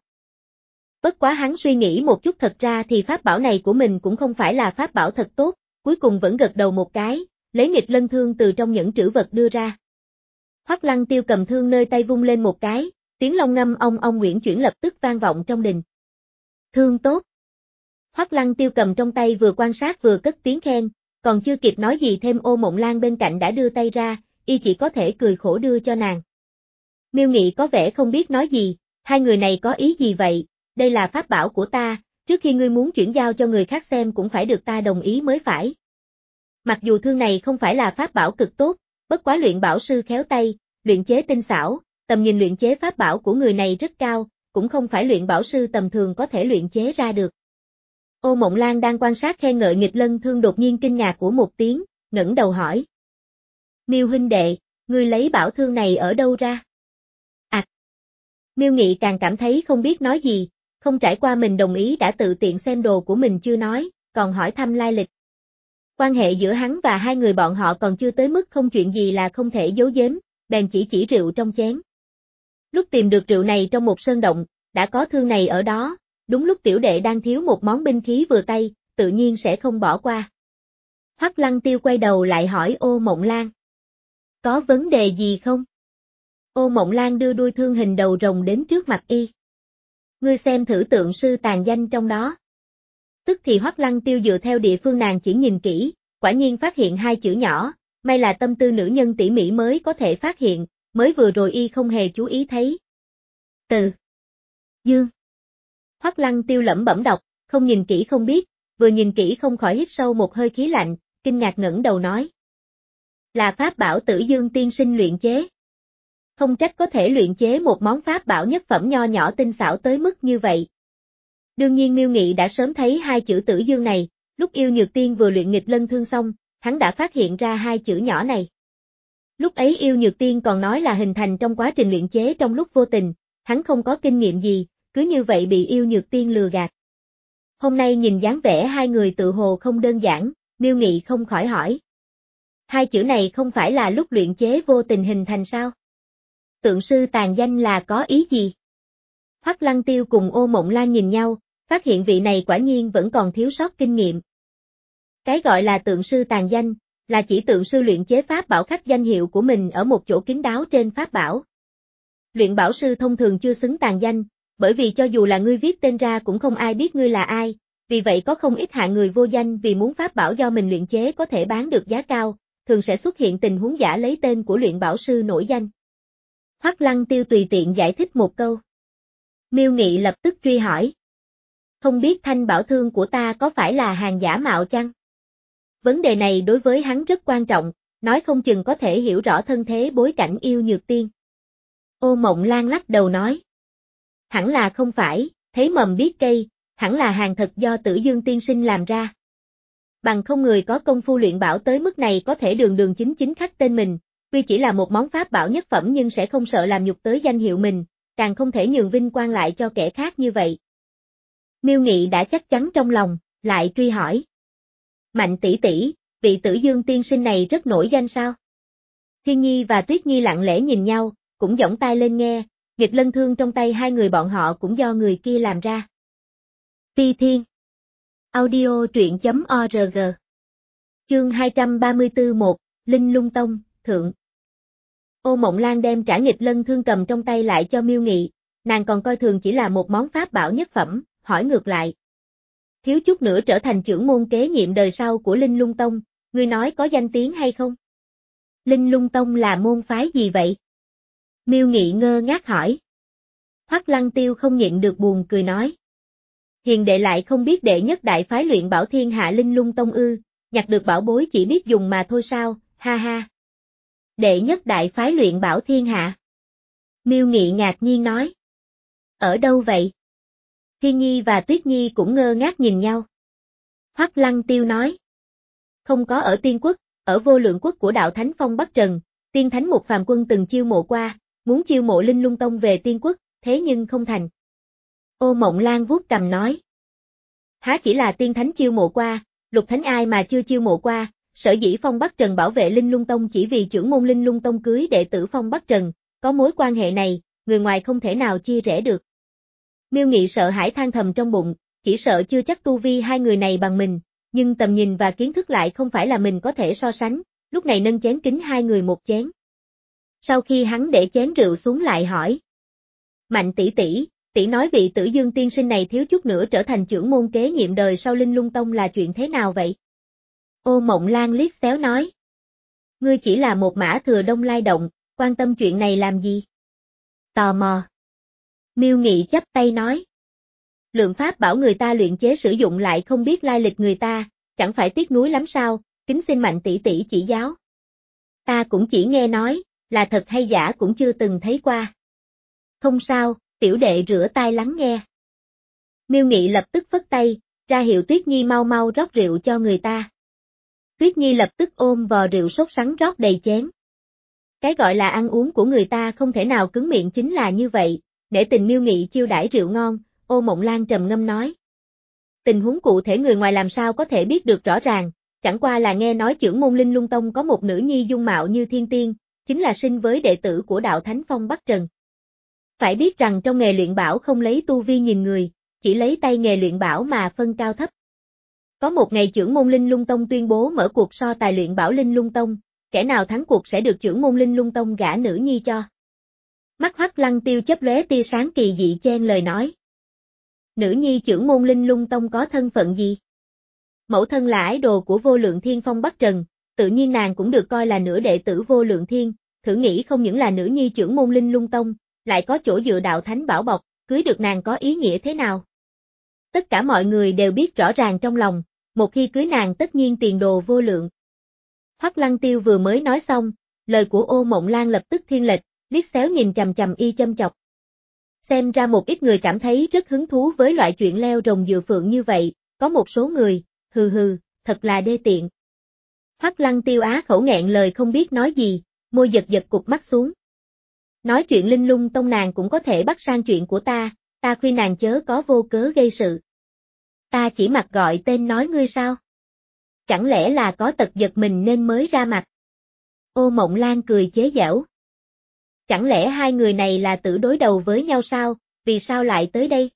Bất quá hắn suy nghĩ một chút, thật ra thì pháp bảo này của mình cũng không phải là pháp bảo thật tốt, cuối cùng vẫn gật đầu một cái, lấy nghịch lân thương từ trong những trữ vật đưa ra. Hoắc Lăng Tiêu cầm thương nơi tay vung lên một cái, tiếng long ngâm ong ong uyển chuyển lập tức vang vọng trong đình. Thương tốt. Hoắc Lăng Tiêu cầm trong tay vừa quan sát vừa cất tiếng khen, còn chưa kịp nói gì thêm Ô Mộng Lan bên cạnh đã đưa tay ra, y chỉ có thể cười khổ đưa cho nàng. Miêu Nghị có vẻ không biết nói gì, hai người này có ý gì vậy, đây là pháp bảo của ta, trước khi ngươi muốn chuyển giao cho người khác xem cũng phải được ta đồng ý mới phải. Mặc dù thương này không phải là pháp bảo cực tốt, bất quá luyện bảo sư khéo tay, luyện chế tinh xảo, tầm nhìn luyện chế pháp bảo của người này rất cao, cũng không phải luyện bảo sư tầm thường có thể luyện chế ra được. Ô Mộng Lan đang quan sát khen ngợi nghịch lân thương đột nhiên kinh ngạc của một tiếng, ngẩng đầu hỏi. Miêu huynh đệ, ngươi lấy bảo thương này ở đâu ra? À! Miêu Nghị càng cảm thấy không biết nói gì, không trải qua mình đồng ý đã tự tiện xem đồ của mình chưa nói, còn hỏi thăm lai lịch. Quan hệ giữa hắn và hai người bọn họ còn chưa tới mức không chuyện gì là không thể giấu giếm, bèn chỉ chỉ rượu trong chén. Lúc tìm được rượu này trong một sơn động, đã có thương này ở đó, đúng lúc tiểu đệ đang thiếu một món binh khí vừa tay, tự nhiên sẽ không bỏ qua. Hoắc Lăng Tiêu quay đầu lại hỏi Ô Mộng Lan. Có vấn đề gì không? Ô Mộng Lan đưa đuôi thương hình đầu rồng đến trước mặt y. Ngươi xem thử tượng sư tàn danh trong đó. Tức thì Hoắc Lăng Tiêu dựa theo địa phương nàng chỉ nhìn kỹ, quả nhiên phát hiện hai chữ nhỏ, may là tâm tư nữ nhân tỉ mỉ mới có thể phát hiện, mới vừa rồi y không hề chú ý thấy. Từ Dương. Hoắc Lăng Tiêu lẩm bẩm đọc, không nhìn kỹ không biết, vừa nhìn kỹ không khỏi hít sâu một hơi khí lạnh, kinh ngạc ngẩng đầu nói. Là pháp bảo Tử Dương tiên sinh luyện chế. Không trách có thể luyện chế một món pháp bảo nhất phẩm nho nhỏ tinh xảo tới mức như vậy. Đương nhiên Miêu Nghị đã sớm thấy hai chữ Tử Dương này, lúc Yêu Nhược Tiên vừa luyện nghịch lân thương xong, hắn đã phát hiện ra hai chữ nhỏ này. Lúc ấy Yêu Nhược Tiên còn nói là hình thành trong quá trình luyện chế trong lúc vô tình, hắn không có kinh nghiệm gì, cứ như vậy bị Yêu Nhược Tiên lừa gạt. Hôm nay nhìn dáng vẻ hai người tự hồ không đơn giản, Miêu Nghị không khỏi hỏi. Hai chữ này không phải là lúc luyện chế vô tình hình thành sao? Tượng sư tàn danh là có ý gì? Hoắc Lăng Tiêu cùng Ô Mộng Lan nhìn nhau, phát hiện vị này quả nhiên vẫn còn thiếu sót kinh nghiệm. Cái gọi là tượng sư tàn danh, là chỉ tượng sư luyện chế pháp bảo khắc danh hiệu của mình ở một chỗ kín đáo trên pháp bảo. Luyện bảo sư thông thường chưa xứng tàn danh, bởi vì cho dù là ngươi viết tên ra cũng không ai biết ngươi là ai, vì vậy có không ít hạng người vô danh vì muốn pháp bảo do mình luyện chế có thể bán được giá cao, thường sẽ xuất hiện tình huống giả lấy tên của luyện bảo sư nổi danh. Hoắc Lăng Tiêu tùy tiện giải thích một câu. Miêu Nghị lập tức truy hỏi. Không biết thanh bảo thương của ta có phải là hàng giả mạo chăng? Vấn đề này đối với hắn rất quan trọng, nói không chừng có thể hiểu rõ thân thế bối cảnh yêu nhược tiên. Ô Mộng Lan lắc đầu nói. Hẳn là không phải, thấy mầm biết cây, hẳn là hàng thật do Tử Dương tiên sinh làm ra. Bằng không người có công phu luyện bảo tới mức này có thể đường đường chính chính khắc tên mình, tuy chỉ là một món pháp bảo nhất phẩm nhưng sẽ không sợ làm nhục tới danh hiệu mình, càng không thể nhường vinh quang lại cho kẻ khác như vậy. Miêu Nghị đã chắc chắn trong lòng, lại truy hỏi. Mạnh tỷ tỷ, vị Tử Dương tiên sinh này rất nổi danh sao? Thiên Nhi và Tuyết Nhi lặng lẽ nhìn nhau, cũng giỏng tai lên nghe, nghịch lân thương trong tay hai người bọn họ cũng do người kia làm ra. Phi Thiên Audio truyện chấm org Chương hai trăm ba mươi tư một, Linh Lung Tông, Thượng. Ô Mộng Lan đem trả nghịch lân thương cầm trong tay lại cho Miêu Nghị, nàng còn coi thường chỉ là một món pháp bảo nhất phẩm, hỏi ngược lại. Thiếu chút nữa trở thành trưởng môn kế nhiệm đời sau của Linh Lung Tông, ngươi nói có danh tiếng hay không? Linh Lung Tông là môn phái gì vậy? Miêu Nghị ngơ ngác hỏi. Hoắc Lăng Tiêu không nhịn được buồn cười nói. Hiền đệ lại không biết đệ nhất đại phái luyện bảo thiên hạ Linh Lung Tông ư, nhặt được bảo bối chỉ biết dùng mà thôi sao, ha ha. Đệ nhất đại phái luyện bảo thiên hạ. Miêu Nghị ngạc nhiên nói. Ở đâu vậy? Thiên Nhi và Tuyết Nhi cũng ngơ ngác nhìn nhau. Hoắc Lăng Tiêu nói. Không có ở Tiên Quốc, ở Vô Lượng Quốc của đạo Thánh Phong Bắc Trần, Tiên Thánh một phàm quân từng chiêu mộ qua, muốn chiêu mộ Linh Lung Tông về Tiên Quốc, thế nhưng không thành. Ô Mộng Lan vuốt cằm nói. Há chỉ là Tiên Thánh chiêu mộ qua, Lục Thánh ai mà chưa chiêu mộ qua, sở dĩ Phong Bắc Trần bảo vệ Linh Lung Tông chỉ vì trưởng môn Linh Lung Tông cưới đệ tử Phong Bắc Trần, có mối quan hệ này, người ngoài không thể nào chia rẽ được. Miêu Nghị sợ hãi than thầm trong bụng, chỉ sợ chưa chắc tu vi hai người này bằng mình, nhưng tầm nhìn và kiến thức lại không phải là mình có thể so sánh, lúc này nâng chén kính hai người một chén. Sau khi hắn để chén rượu xuống lại hỏi. Mạnh tỷ tỷ, tỷ nói vị Tử Dương tiên sinh này thiếu chút nữa trở thành trưởng môn kế nhiệm đời sau Linh Lung Tông là chuyện thế nào vậy? Ô Mộng Lan liếc xéo nói. Ngươi chỉ là một mã thừa đông lai động, quan tâm chuyện này làm gì? Tò mò. Miêu Nghị chắp tay nói. Lượng pháp bảo người ta luyện chế sử dụng lại không biết lai lịch người ta, chẳng phải tiếc nuối lắm sao, kính xin Mạnh tỷ tỷ chỉ giáo. Ta cũng chỉ nghe nói, là thật hay giả cũng chưa từng thấy qua. Không sao, tiểu đệ rửa tai lắng nghe. Miêu Nghị lập tức phất tay, ra hiệu Tuyết Nhi mau mau rót rượu cho người ta. Tuyết Nhi lập tức ôm vò rượu sốt sắng rót đầy chén. Cái gọi là ăn uống của người ta không thể nào cứng miệng chính là như vậy, để tình Miêu Nghị chiêu đãi rượu ngon, Ô Mộng Lan trầm ngâm nói. Tình huống cụ thể người ngoài làm sao có thể biết được rõ ràng, chẳng qua là nghe nói trưởng môn Linh Lung Tông có một nữ nhi dung mạo như thiên tiên, chính là sinh với đệ tử của đạo Thánh Phong Bắc Trần. Phải biết rằng trong nghề luyện bảo không lấy tu vi nhìn người, chỉ lấy tay nghề luyện bảo mà phân cao thấp. Có một ngày trưởng môn Linh Lung Tông tuyên bố mở cuộc so tài luyện bảo Linh Lung Tông, kẻ nào thắng cuộc sẽ được trưởng môn Linh Lung Tông gả nữ nhi cho. Mắt Hoắc Lăng Tiêu chớp lóe tia sáng kỳ dị chen lời nói. Nữ nhi trưởng môn Linh Lung Tông có thân phận gì? Mẫu thân là ái đồ của Vô Lượng Thiên Phong Bắc Trần, tự nhiên nàng cũng được coi là nửa đệ tử Vô Lượng Thiên, thử nghĩ không những là nữ nhi trưởng môn Linh Lung Tông, lại có chỗ dựa đạo thánh bảo bọc, cưới được nàng có ý nghĩa thế nào? Tất cả mọi người đều biết rõ ràng trong lòng, một khi cưới nàng tất nhiên tiền đồ vô lượng. Hoắc Lăng Tiêu vừa mới nói xong, lời của Ô Mộng Lan lập tức thiên lệch, liếc xéo nhìn chằm chằm y châm chọc. Xem ra một ít người cảm thấy rất hứng thú với loại chuyện leo rồng dựa phượng như vậy, có một số người, hừ hừ, thật là đê tiện. Hoắc Lăng Tiêu á khẩu nghẹn lời không biết nói gì, môi giật giật cụp mắt xuống. Nói chuyện Linh Lung Tông nàng cũng có thể bắt sang chuyện của ta, ta khuyên nàng chớ có vô cớ gây sự. Ta chỉ mặc gọi tên nói ngươi sao? Chẳng lẽ là có tật giật mình nên mới ra mặt? Ô Mộng Lan cười chế giễu. Chẳng lẽ hai người này là tự đối đầu với nhau sao, vì sao lại tới đây?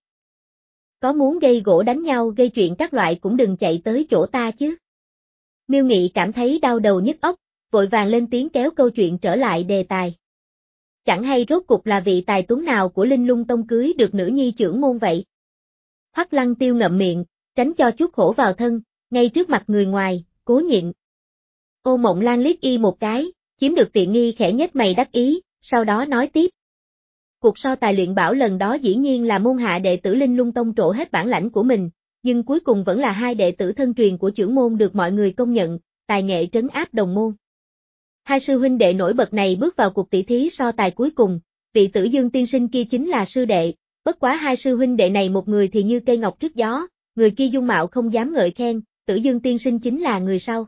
Có muốn gây gỗ đánh nhau gây chuyện các loại cũng đừng chạy tới chỗ ta chứ. Miêu Nghị cảm thấy đau đầu nhức óc, vội vàng lên tiếng kéo câu chuyện trở lại đề tài. Chẳng hay rốt cục là vị tài tuấn nào của Linh Lung Tông cưới được nữ nhi trưởng môn vậy? Hoắc Lăng Tiêu ngậm miệng, tránh cho chuốc khổ vào thân, ngay trước mặt người ngoài, cố nhịn. Ô Mộng Lan liếc y một cái, chiếm được tiện nghi khẽ nhếch mày đắc ý, sau đó nói tiếp. Cuộc so tài luyện bảo lần đó dĩ nhiên là môn hạ đệ tử Linh Lung Tông trổ hết bản lãnh của mình, nhưng cuối cùng vẫn là hai đệ tử thân truyền của trưởng môn được mọi người công nhận, tài nghệ trấn áp đồng môn. Hai sư huynh đệ nổi bật này bước vào cuộc tỷ thí so tài cuối cùng, vị Tử Dương tiên sinh kia chính là sư đệ, bất quá hai sư huynh đệ này một người thì như cây ngọc trước gió, người kia dung mạo không dám ngợi khen, Tử Dương tiên sinh chính là người sau.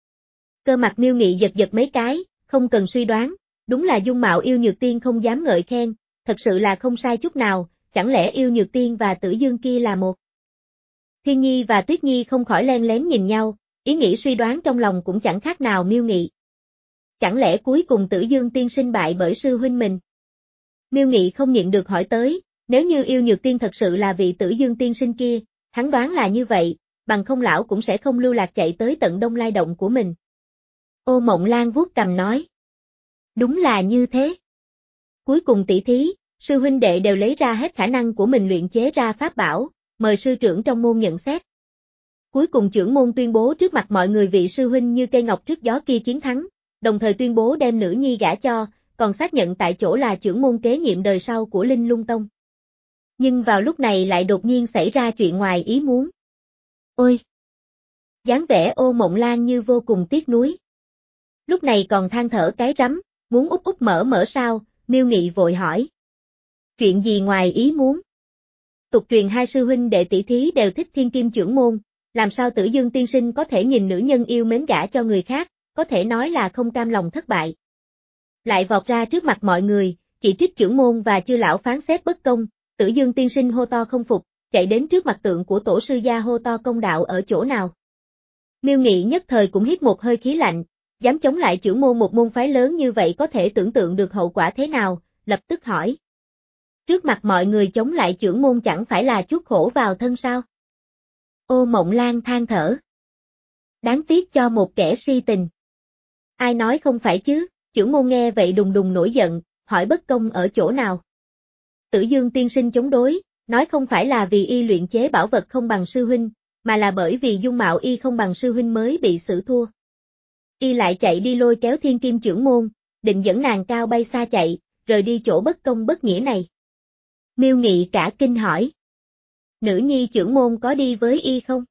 Cơ mặt Miêu Nghị giật giật mấy cái, không cần suy đoán, đúng là dung mạo Yêu Nhược Tiên không dám ngợi khen, thật sự là không sai chút nào, chẳng lẽ Yêu Nhược Tiên và Tử Dương kia là một. Thiên Nhi và Tuyết Nhi không khỏi len lén nhìn nhau, ý nghĩ suy đoán trong lòng cũng chẳng khác nào Miêu Nghị. Chẳng lẽ cuối cùng Tử Dương tiên sinh bại bởi sư huynh mình? Miêu Nghị không nhịn được hỏi tới, nếu như Yêu Nhược Tiên thật sự là vị Tử Dương tiên sinh kia, hắn đoán là như vậy, bằng không lão cũng sẽ không lưu lạc chạy tới tận Đông Lai động của mình. Ô Mộng Lan vuốt cằm nói. Đúng là như thế. Cuối cùng tỷ thí, sư huynh đệ đều lấy ra hết khả năng của mình luyện chế ra pháp bảo, mời sư trưởng trong môn nhận xét. Cuối cùng trưởng môn tuyên bố trước mặt mọi người vị sư huynh như cây ngọc trước gió kia chiến thắng, đồng thời tuyên bố đem nữ nhi gả cho, còn xác nhận tại chỗ là trưởng môn kế nhiệm đời sau của Linh Lung Tông. Nhưng vào lúc này lại đột nhiên xảy ra chuyện ngoài ý muốn. Ôi! Dáng vẻ Ô Mộng Lan như vô cùng tiếc nuối. Lúc này còn than thở cái rắm, muốn úp úp mở mở sao, Miêu Nghị vội hỏi. Chuyện gì ngoài ý muốn? Tục truyền hai sư huynh đệ tỷ thí đều thích thiên kim trưởng môn, làm sao Tử Dương tiên sinh có thể nhìn nữ nhân yêu mến gả cho người khác, có thể nói là không cam lòng thất bại. Lại vọt ra trước mặt mọi người, chỉ trích trưởng môn và chư lão phán xét bất công, Tử Dương tiên sinh hô to không phục, chạy đến trước mặt tượng của tổ sư gia hô to công đạo ở chỗ nào. Miêu Nghị nhất thời cũng hít một hơi khí lạnh, dám chống lại trưởng môn một môn phái lớn như vậy có thể tưởng tượng được hậu quả thế nào, lập tức hỏi. Trước mặt mọi người chống lại trưởng môn chẳng phải là chuốc khổ vào thân sao? Ô Mộng Lan than thở. Đáng tiếc cho một kẻ si tình. Ai nói không phải chứ, trưởng môn nghe vậy đùng đùng nổi giận, hỏi bất công ở chỗ nào. Tử Dương tiên sinh chống đối, nói không phải là vì y luyện chế bảo vật không bằng sư huynh, mà là bởi vì dung mạo y không bằng sư huynh mới bị xử thua. Y lại chạy đi lôi kéo thiên kim trưởng môn, định dẫn nàng cao bay xa chạy, rời đi chỗ bất công bất nghĩa này. Miêu Nghị cả kinh hỏi. Nữ nhi trưởng môn có đi với y không?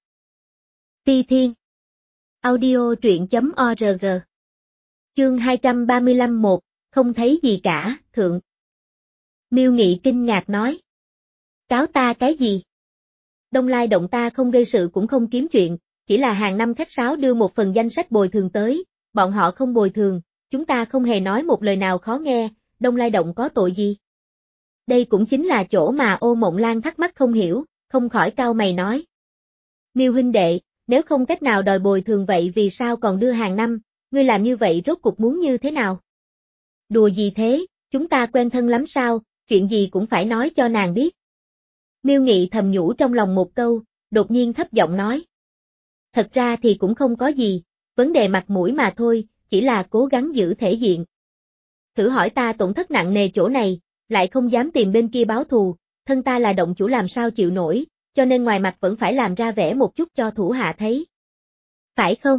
Ti Thiên. Audio truyện chấm org. Chương hai trăm ba mươi lăm một, không thấy gì cả, thượng. Miêu Nghị kinh ngạc nói. Cáo ta cái gì? Đông Lai động ta không gây sự cũng không kiếm chuyện, chỉ là hàng năm khách sáo đưa một phần danh sách bồi thường tới, bọn họ không bồi thường, chúng ta không hề nói một lời nào khó nghe, Đông Lai động có tội gì? Đây cũng chính là chỗ mà Ô Mộng Lan thắc mắc không hiểu, không khỏi cau mày nói. Miêu huynh đệ, nếu không cách nào đòi bồi thường vậy vì sao còn đưa hàng năm, ngươi làm như vậy rốt cuộc muốn như thế nào? Đùa gì thế, chúng ta quen thân lắm sao, chuyện gì cũng phải nói cho nàng biết. Miêu Nghị thầm nhủ trong lòng một câu, đột nhiên thấp giọng nói. Thật ra thì cũng không có gì, vấn đề mặt mũi mà thôi, chỉ là cố gắng giữ thể diện. Thử hỏi ta tổn thất nặng nề chỗ này, lại không dám tìm bên kia báo thù, thân ta là động chủ làm sao chịu nổi, cho nên ngoài mặt vẫn phải làm ra vẻ một chút cho thủ hạ thấy. Phải không?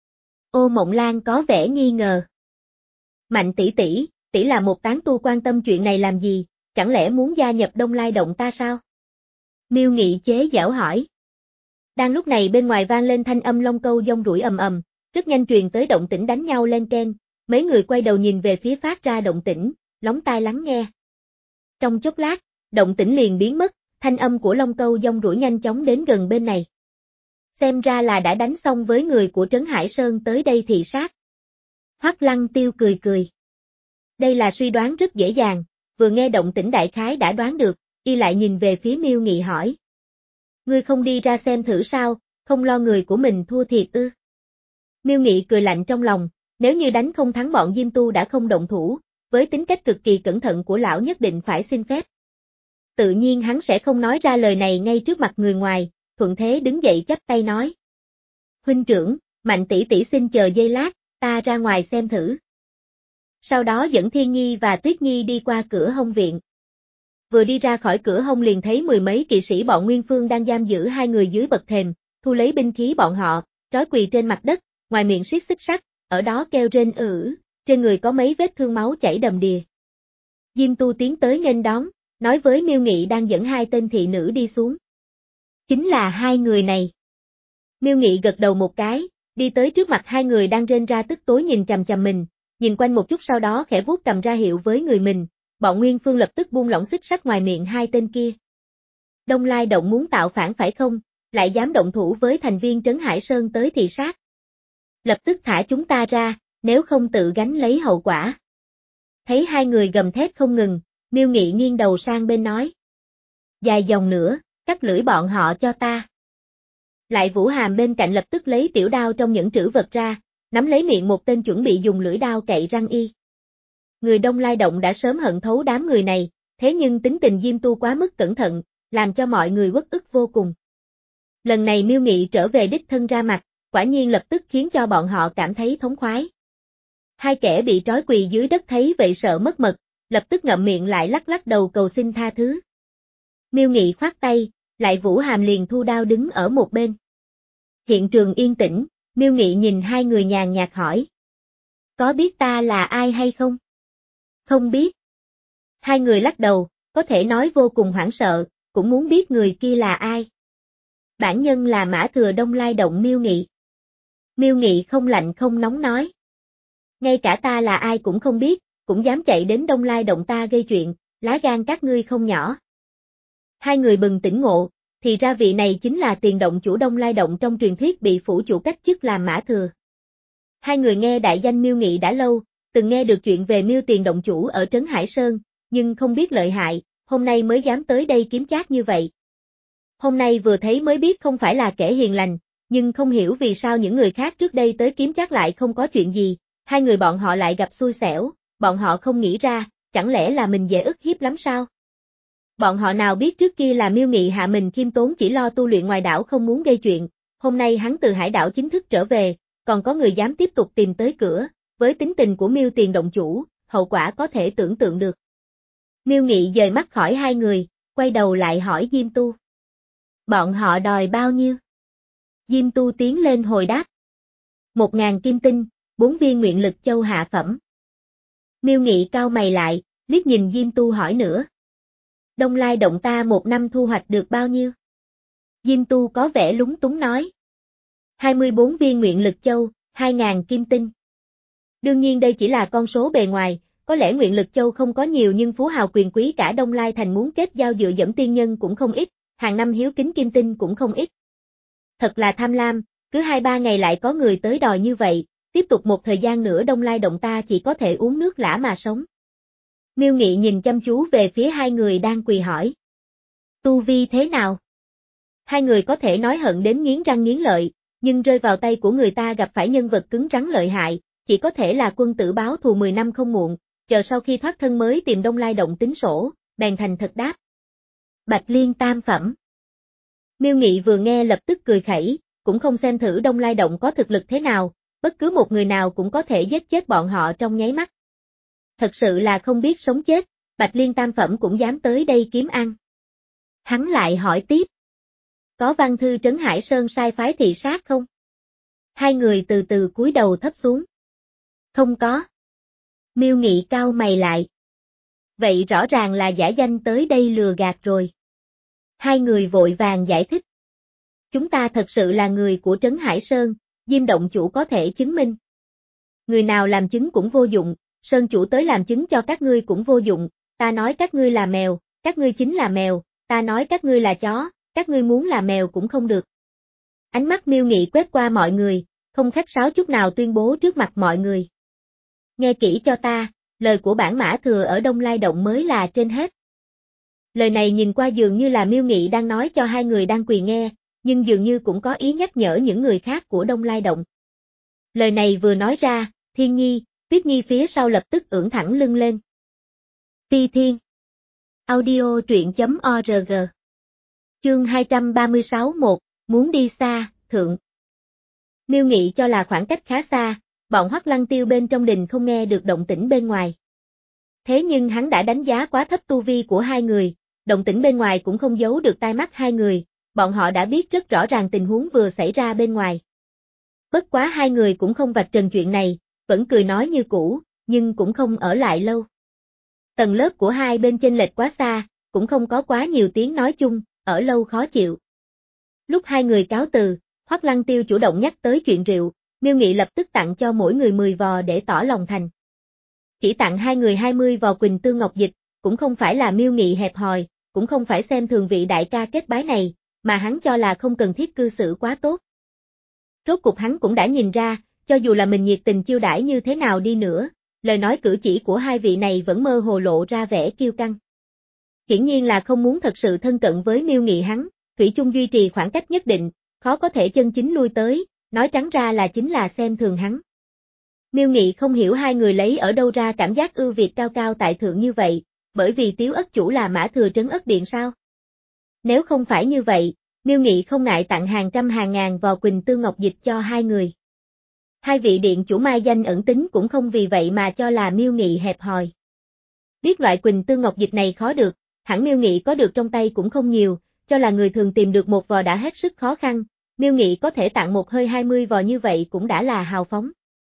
Ô Mộng Lan có vẻ nghi ngờ. Mạnh tỷ tỷ, tỷ là một tán tu quan tâm chuyện này làm gì, chẳng lẽ muốn gia nhập Đông Lai động ta sao? Miêu Nghị chế giảo hỏi. Đang lúc này bên ngoài vang lên thanh âm long câu dong rủi ầm ầm, rất nhanh truyền tới động tĩnh đánh nhau len keng, mấy người quay đầu nhìn về phía phát ra động tĩnh, lóng tai lắng nghe. Trong chốc lát, động tĩnh liền biến mất, thanh âm của long câu dong rủi nhanh chóng đến gần bên này. Xem ra là đã đánh xong với người của Trấn Hải Sơn tới đây thị sát. Hoắc Lăng Tiêu cười cười. Đây là suy đoán rất dễ dàng, vừa nghe động tĩnh đại khái đã đoán được, y lại nhìn về phía Miêu Nghị hỏi. Ngươi không đi ra xem thử sao, không lo người của mình thua thiệt ư? Miêu Nghị cười lạnh trong lòng, nếu như đánh không thắng bọn Diêm Tu đã không động thủ, với tính cách cực kỳ cẩn thận của lão nhất định phải xin phép. Tự nhiên hắn sẽ không nói ra lời này ngay trước mặt người ngoài, thuận thế đứng dậy chắp tay nói. Huynh trưởng, Mạnh tỷ tỷ xin chờ giây lát, ta ra ngoài xem thử. Sau đó dẫn Thiên Nhi và Tuyết Nhi đi qua cửa hông viện. vừa đi ra khỏi cửa hông liền thấy mười mấy kỵ sĩ bọn Nguyên Phương đang giam giữ hai người dưới bậc thềm, thu lấy binh khí bọn họ, trói quỳ trên mặt đất, ngoài miệng siết xích sắt, ở đó kêu rên ử, trên người có mấy vết thương máu chảy đầm đìa. Diêm Tu tiến tới nghênh đón, nói với Miêu Nghị đang dẫn hai tên thị nữ đi xuống. Chính là hai người này. Miêu Nghị gật đầu một cái, đi tới trước mặt hai người đang rên ra tức tối nhìn chằm chằm mình, nhìn quanh một chút sau đó khẽ vuốt cầm ra hiệu với người mình, bọn Nguyên Phương lập tức buông lỏng xích sắt ngoài miệng hai tên kia. Đông Lai Động muốn tạo phản phải không, lại dám động thủ với thành viên Trấn Hải Sơn tới thị sát. Lập tức thả chúng ta ra, nếu không tự gánh lấy hậu quả. Thấy hai người gầm thét không ngừng, Miêu Nghị nghiêng đầu sang bên nói. Dài dòng nữa, cắt lưỡi bọn họ cho ta. Lại Vũ Hàm bên cạnh lập tức lấy tiểu đao trong những trữ vật ra, nắm lấy miệng một tên chuẩn bị dùng lưỡi đao cậy răng y. Người Đông Lai Động đã sớm hận thấu đám người này, thế nhưng tính tình Diêm Tu quá mức cẩn thận, làm cho mọi người uất ức vô cùng. Lần này Miêu Nghị trở về đích thân ra mặt, quả nhiên lập tức khiến cho bọn họ cảm thấy thống khoái. Hai kẻ bị trói quỳ dưới đất thấy vậy sợ mất mật, lập tức ngậm miệng lại lắc lắc đầu cầu xin tha thứ. Miêu Nghị khoát tay, lại Vũ Hàm liền thu đao đứng ở một bên. Hiện trường yên tĩnh, Miêu Nghị nhìn hai người nhàn nhạt hỏi. Có biết ta là ai hay không? Không biết. Hai người lắc đầu, có thể nói vô cùng hoảng sợ, cũng muốn biết người kia là ai. Bản nhân là Mã Thừa Đông Lai Động Miêu Nghị. Miêu Nghị không lạnh không nóng nói. Ngay cả ta là ai cũng không biết, cũng dám chạy đến Đông Lai Động ta gây chuyện, lá gan các ngươi không nhỏ. Hai người bừng tỉnh ngộ, thì ra vị này chính là tiền động chủ Đông Lai Động trong truyền thuyết bị phủ chủ cách chức làm Mã Thừa. Hai người nghe đại danh Miêu Nghị đã lâu, từng nghe được chuyện về Miêu tiền động chủ ở Trấn Hải Sơn, nhưng không biết lợi hại, hôm nay mới dám tới đây kiếm trác như vậy. Hôm nay vừa thấy mới biết không phải là kẻ hiền lành, nhưng không hiểu vì sao những người khác trước đây tới kiếm trác lại không có chuyện gì, hai người bọn họ lại gặp xui xẻo, bọn họ không nghĩ ra, chẳng lẽ là mình dễ ức hiếp lắm sao? Bọn họ nào biết trước kia là Miêu Nghị hạ mình khiêm tốn chỉ lo tu luyện ngoài đảo không muốn gây chuyện, hôm nay hắn từ hải đảo chính thức trở về, còn có người dám tiếp tục tìm tới cửa, với tính tình của Miêu tiền động chủ, hậu quả có thể tưởng tượng được. Miêu Nghị dời mắt khỏi hai người, quay đầu lại hỏi Diêm Tu. Bọn họ đòi bao nhiêu? Diêm Tu tiến lên hồi đáp. Một ngàn kim tinh, bốn viên nguyện lực châu hạ phẩm. Miêu Nghị cau mày lại, liếc nhìn Diêm Tu hỏi nữa. Đông Lai Động ta một năm thu hoạch được bao nhiêu? Diêm Tu có vẻ lúng túng nói. hai mươi bốn viên nguyện lực châu, hai ngàn kim tinh. Đương nhiên đây chỉ là con số bề ngoài, có lẽ nguyện lực châu không có nhiều nhưng phú hào quyền quý cả Đông Lai Thành muốn kết giao dựa dẫm tiên nhân cũng không ít, hàng năm hiếu kính kim tinh cũng không ít. Thật là tham lam, cứ hai ba ngày lại có người tới đòi như vậy, tiếp tục một thời gian nữa Đông Lai Động ta chỉ có thể uống nước lã mà sống. Miêu Nghị nhìn chăm chú về phía hai người đang quỳ hỏi. Tu vi thế nào? Hai người có thể nói hận đến nghiến răng nghiến lợi, nhưng rơi vào tay của người ta gặp phải nhân vật cứng rắn lợi hại, chỉ có thể là quân tử báo thù mười năm không muộn, chờ sau khi thoát thân mới tìm Đông Lai Động tính sổ, bèn thành thật đáp. Bạch Liên tam phẩm. Miêu Nghị vừa nghe lập tức cười khẩy, cũng không xem thử Đông Lai Động có thực lực thế nào, bất cứ một người nào cũng có thể giết chết bọn họ trong nháy mắt. Thật sự là không biết sống chết, Bạch Liên tam phẩm cũng dám tới đây kiếm ăn. Hắn lại hỏi tiếp. Có văn thư Trấn Hải Sơn sai phái thị sát không? Hai người từ từ cúi đầu thấp xuống. Không có. Miêu Nghị cau mày lại. Vậy rõ ràng là giả danh tới đây lừa gạt rồi. Hai người vội vàng giải thích. Chúng ta thật sự là người của Trấn Hải Sơn, Diêm động chủ có thể chứng minh. Người nào làm chứng cũng vô dụng, Sơn chủ tới làm chứng cho các ngươi cũng vô dụng, ta nói các ngươi là mèo, các ngươi chính là mèo, ta nói các ngươi là chó, các ngươi muốn là mèo cũng không được. Ánh mắt Miêu Nghị quét qua mọi người, không khách sáo chút nào tuyên bố trước mặt mọi người. Nghe kỹ cho ta, lời của bản Mã Thừa ở Đông Lai Động mới là trên hết. Lời này nhìn qua dường như là Miêu Nghị đang nói cho hai người đang quỳ nghe, nhưng dường như cũng có ý nhắc nhở những người khác của Đông Lai Động. Lời này vừa nói ra, Thiên Nhi, Tuyết Nhi phía sau lập tức ưỡn thẳng lưng lên. Phi Thiên. Audio truyện chấm org. Chương hai trăm ba mươi sáu một, muốn đi xa, thượng. Miêu Nghị cho là khoảng cách khá xa, bọn Hoắc Lăng Tiêu bên trong đình không nghe được động tĩnh bên ngoài. Thế nhưng hắn đã đánh giá quá thấp tu vi của hai người, động tĩnh bên ngoài cũng không giấu được tai mắt hai người, bọn họ đã biết rất rõ ràng tình huống vừa xảy ra bên ngoài. Bất quá hai người cũng không vạch trần chuyện này, vẫn cười nói như cũ, nhưng cũng không ở lại lâu. Tầng lớp của hai bên chênh lệch quá xa, cũng không có quá nhiều tiếng nói chung, ở lâu khó chịu. Lúc hai người cáo từ, Hoắc Lăng Tiêu chủ động nhắc tới chuyện rượu, Miêu Nghị lập tức tặng cho mỗi người mười vò để tỏ lòng thành. Chỉ tặng hai người hai mươi vò Quỳnh Tương Ngọc Dịch, cũng không phải là Miêu Nghị hẹp hòi, cũng không phải xem thường vị đại ca kết bái này, mà hắn cho là không cần thiết cư xử quá tốt. Rốt cục hắn cũng đã nhìn ra, cho dù là mình nhiệt tình chiêu đãi như thế nào đi nữa, lời nói cử chỉ của hai vị này vẫn mơ hồ lộ ra vẻ kiêu căng. Hiển nhiên là không muốn thật sự thân cận với Miêu Nghị hắn, thủy chung duy trì khoảng cách nhất định, khó có thể chân chính lui tới, nói trắng ra là chính là xem thường hắn. Miêu Nghị không hiểu hai người lấy ở đâu ra cảm giác ưu việt cao cao tại thượng như vậy, bởi vì Tiếu ất chủ là Mã Thừa trấn ất điện sao? Nếu không phải như vậy, Miêu Nghị không ngại tặng hàng trăm hàng ngàn vò Quỳnh Tương Ngọc Dịch cho hai người. Hai vị điện chủ mai danh ẩn tính cũng không vì vậy mà cho là Miêu Nghị hẹp hòi. Biết loại Quỳnh Tương Ngọc Dịch này khó được, hẳn Miêu Nghị có được trong tay cũng không nhiều, cho là người thường tìm được một vò đã hết sức khó khăn, Miêu Nghị có thể tặng một hơi hai mươi vò như vậy cũng đã là hào phóng.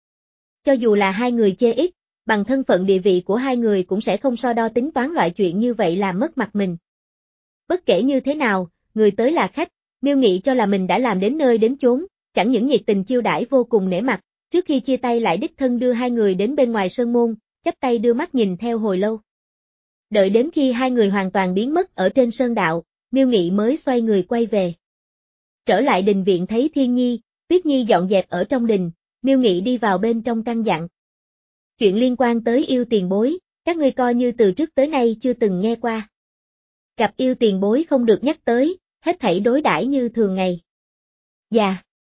Cho dù là hai người chê ít, bằng thân phận địa vị của hai người cũng sẽ không so đo tính toán loại chuyện như vậy làm mất mặt mình. Bất kể như thế nào, người tới là khách, Miêu Nghị cho là mình đã làm đến nơi đến chốn, chẳng những nhiệt tình chiêu đãi vô cùng nể mặt, trước khi chia tay lại đích thân đưa hai người đến bên ngoài sơn môn, chắp tay đưa mắt nhìn theo hồi lâu. Đợi đến khi hai người hoàn toàn biến mất ở trên sơn đạo, Miêu Nghị mới xoay người quay về. Trở lại đình viện thấy Thiên Nhi, Tuyết Nhi dọn dẹp ở trong đình, Miêu Nghị đi vào bên trong căn dặn. Chuyện liên quan tới yêu tiền bối, các ngươi coi như từ trước tới nay chưa từng nghe qua. Gặp yêu tiền bối không được nhắc tới, hết thảy đối đãi như thường ngày. Dạ.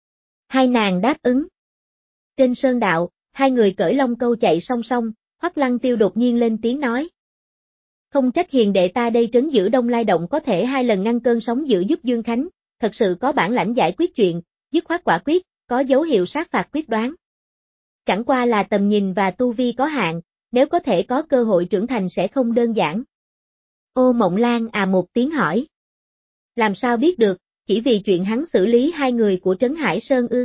Hai nàng đáp ứng. Trên sơn đạo, hai người cởi long câu chạy song song, Hoắc Lăng Tiêu đột nhiên lên tiếng nói. Không trách hiền đệ ta đây trấn giữ Đông Lai Động có thể hai lần ngăn cơn sóng dữ giúp Dương Khánh, thật sự có bản lãnh giải quyết chuyện, dứt khoát quả quyết, có dấu hiệu sát phạt quyết đoán. Chẳng qua là tầm nhìn và tu vi có hạn, nếu có thể có cơ hội trưởng thành sẽ không đơn giản. Ô Mộng Lan à một tiếng hỏi. Làm sao biết được, chỉ vì chuyện hắn xử lý hai người của Trấn Hải Sơn ư?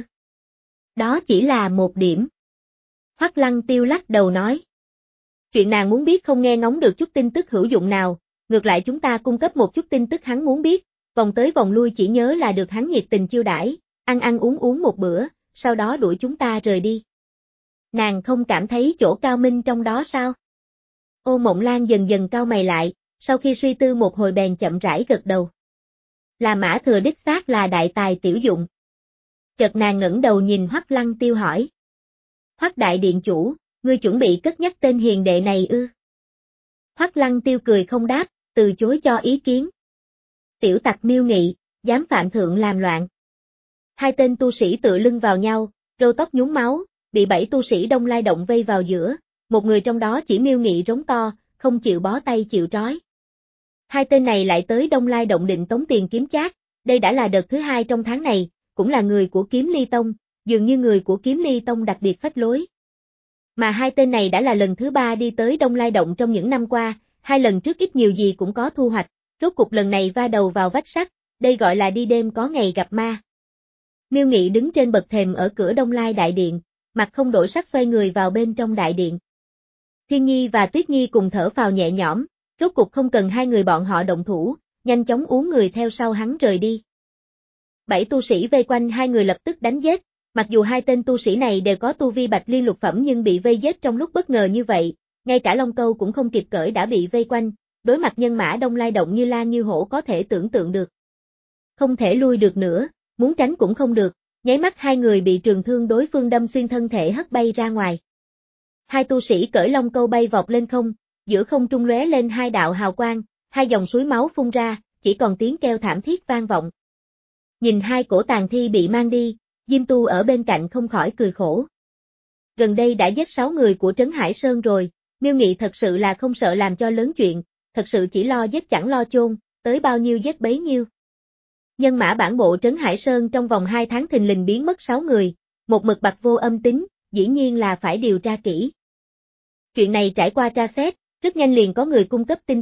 Đó chỉ là một điểm. Hoắc Lăng Tiêu lắc đầu nói. Chuyện nàng muốn biết không nghe ngóng được chút tin tức hữu dụng nào, ngược lại chúng ta cung cấp một chút tin tức hắn muốn biết, vòng tới vòng lui chỉ nhớ là được hắn nhiệt tình chiêu đãi, ăn ăn uống uống một bữa, sau đó đuổi chúng ta rời đi. Nàng không cảm thấy chỗ cao minh trong đó sao? Ô Mộng Lan dần dần cau mày lại, sau khi suy tư một hồi bèn chậm rãi gật đầu. Là Mã Thừa đích xác là đại tài tiểu dụng. Chợt nàng ngẩng đầu nhìn Hoắc Lăng Tiêu hỏi. Hoắc đại điện chủ, ngươi chuẩn bị cất nhắc tên hiền đệ này ư? Hoắc Lăng Tiêu cười không đáp, từ chối cho ý kiến. Tiểu tặc Miêu Nghị, dám phạm thượng làm loạn. Hai tên tu sĩ tựa lưng vào nhau, râu tóc nhúm máu, bị bảy tu sĩ Đông Lai Động vây vào giữa, một người trong đó chỉ Miêu Nghị rống to, không chịu bó tay chịu trói. Hai tên này lại tới Đông Lai Động định tống tiền kiếm chác, đây đã là đợt thứ hai trong tháng này, cũng là người của Kiếm Ly Tông, dường như người của Kiếm Ly Tông đặc biệt phách lối. Mà hai tên này đã là lần thứ ba đi tới Đông Lai Động trong những năm qua, hai lần trước ít nhiều gì cũng có thu hoạch, rốt cục lần này va đầu vào vách sắt, đây gọi là đi đêm có ngày gặp ma. Miêu Nghị đứng trên bậc thềm ở cửa Đông Lai Đại Điện, mặt không đổi sắc xoay người vào bên trong đại điện. Thiên Nhi và Tuyết Nhi cùng thở phào nhẹ nhõm, rốt cục không cần hai người bọn họ động thủ, nhanh chóng uống người theo sau hắn rời đi. Bảy tu sĩ vây quanh hai người lập tức đánh giết, mặc dù hai tên tu sĩ này đều có tu vi bạch liên lục phẩm nhưng bị vây giết trong lúc bất ngờ như vậy, ngay cả Long Câu cũng không kịp cởi đã bị vây quanh, đối mặt nhân mã Đông Lai Động như la như hổ có thể tưởng tượng được. Không thể lui được nữa, muốn tránh cũng không được, nháy mắt hai người bị trường thương đối phương đâm xuyên thân thể hất bay ra ngoài. Hai tu sĩ cởi Long Câu bay vọt lên không, giữa không trung lóe lên hai đạo hào quang, hai dòng suối máu phun ra, chỉ còn tiếng kêu thảm thiết vang vọng. Nhìn hai cổ tàn thi bị mang đi, Diêm Tu ở bên cạnh không khỏi cười khổ. Gần đây đã giết sáu người của Trấn Hải Sơn rồi, Miêu Nghị thật sự là không sợ làm cho lớn chuyện, thật sự chỉ lo giết chẳng lo chôn, tới bao nhiêu giết bấy nhiêu. Nhân mã bản bộ Trấn Hải Sơn trong vòng hai tháng thình lình biến mất sáu người, một mực bặt vô âm tính, dĩ nhiên là phải điều tra kỹ. Chuyện này trải qua tra xét, rất nhanh liền có người cung cấp tin tức,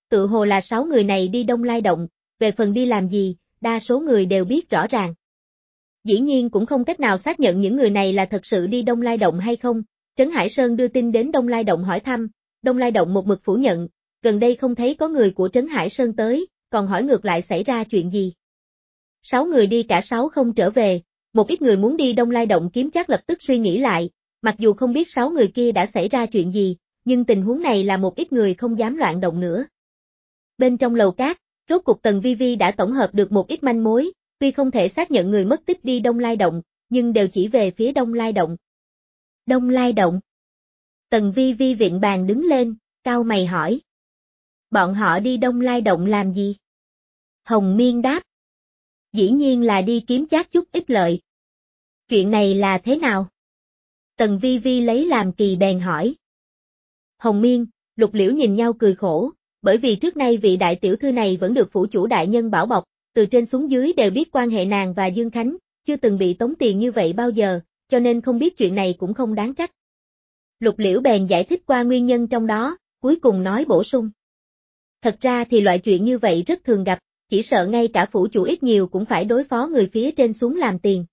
tự hồ là sáu người này đi Đông Lai Động, về phần đi làm gì, đa số người đều biết rõ ràng. Dĩ nhiên cũng không cách nào xác nhận những người này là thật sự đi Đông Lai Động hay không. Trấn Hải Sơn đưa tin đến Đông Lai Động hỏi thăm, Đông Lai Động một mực phủ nhận, gần đây không thấy có người của Trấn Hải Sơn tới, còn hỏi ngược lại xảy ra chuyện gì. Sáu người đi cả sáu không trở về, một ít người muốn đi Đông Lai Động kiếm trác lập tức suy nghĩ lại, mặc dù không biết sáu người kia đã xảy ra chuyện gì, nhưng tình huống này là một ít người không dám loạn động nữa. Bên trong lầu cát, rốt cuộc Tần Vi Vi đã tổng hợp được một ít manh mối, tuy không thể xác nhận người mất tích đi Đông Lai Động, nhưng đều chỉ về phía Đông Lai Động. Đông Lai Động. Tần Vi Vi vịn bàn đứng lên, cau mày hỏi. Bọn họ đi Đông Lai Động làm gì? Hồng Miên đáp. Dĩ nhiên là đi kiếm trác chút ít lợi. Chuyện này là thế nào? Tần Vi Vi lấy làm kỳ bèn hỏi. Hồng Miên, Lục Liễu nhìn nhau cười khổ, bởi vì trước nay vị đại tiểu thư này vẫn được phủ chủ đại nhân bảo bọc, từ trên xuống dưới đều biết quan hệ nàng và Dương Khánh, chưa từng bị tống tiền như vậy bao giờ, cho nên không biết chuyện này cũng không đáng trách. Lục Liễu bèn giải thích qua nguyên nhân trong đó, cuối cùng nói bổ sung. Thật ra thì loại chuyện như vậy rất thường gặp, chỉ sợ ngay cả phủ chủ ít nhiều cũng phải đối phó người phía trên xuống làm tiền.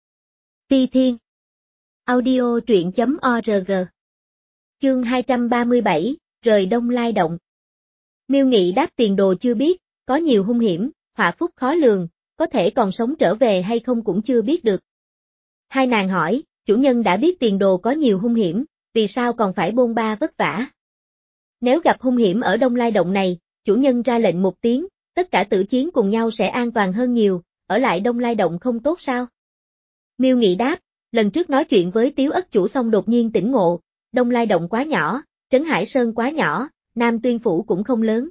Phi Thiên. Audio truyện chấm org. Chương hai trăm ba mươi bảy, rời Đông Lai Động. Miêu Nghị đáp tiền đồ chưa biết, có nhiều hung hiểm, họa phúc khó lường, có thể còn sống trở về hay không cũng chưa biết được. Hai nàng hỏi, chủ nhân đã biết tiền đồ có nhiều hung hiểm, vì sao còn phải bôn ba vất vả? Nếu gặp hung hiểm ở Đông Lai Động này, chủ nhân ra lệnh một tiếng, tất cả tử chiến cùng nhau sẽ an toàn hơn nhiều, ở lại Đông Lai Động không tốt sao? Miêu Nghị đáp, lần trước nói chuyện với Tiếu Ất chủ xong đột nhiên tỉnh ngộ, Đông Lai Động quá nhỏ, Trấn Hải Sơn quá nhỏ, Nam Tuyên Phủ cũng không lớn.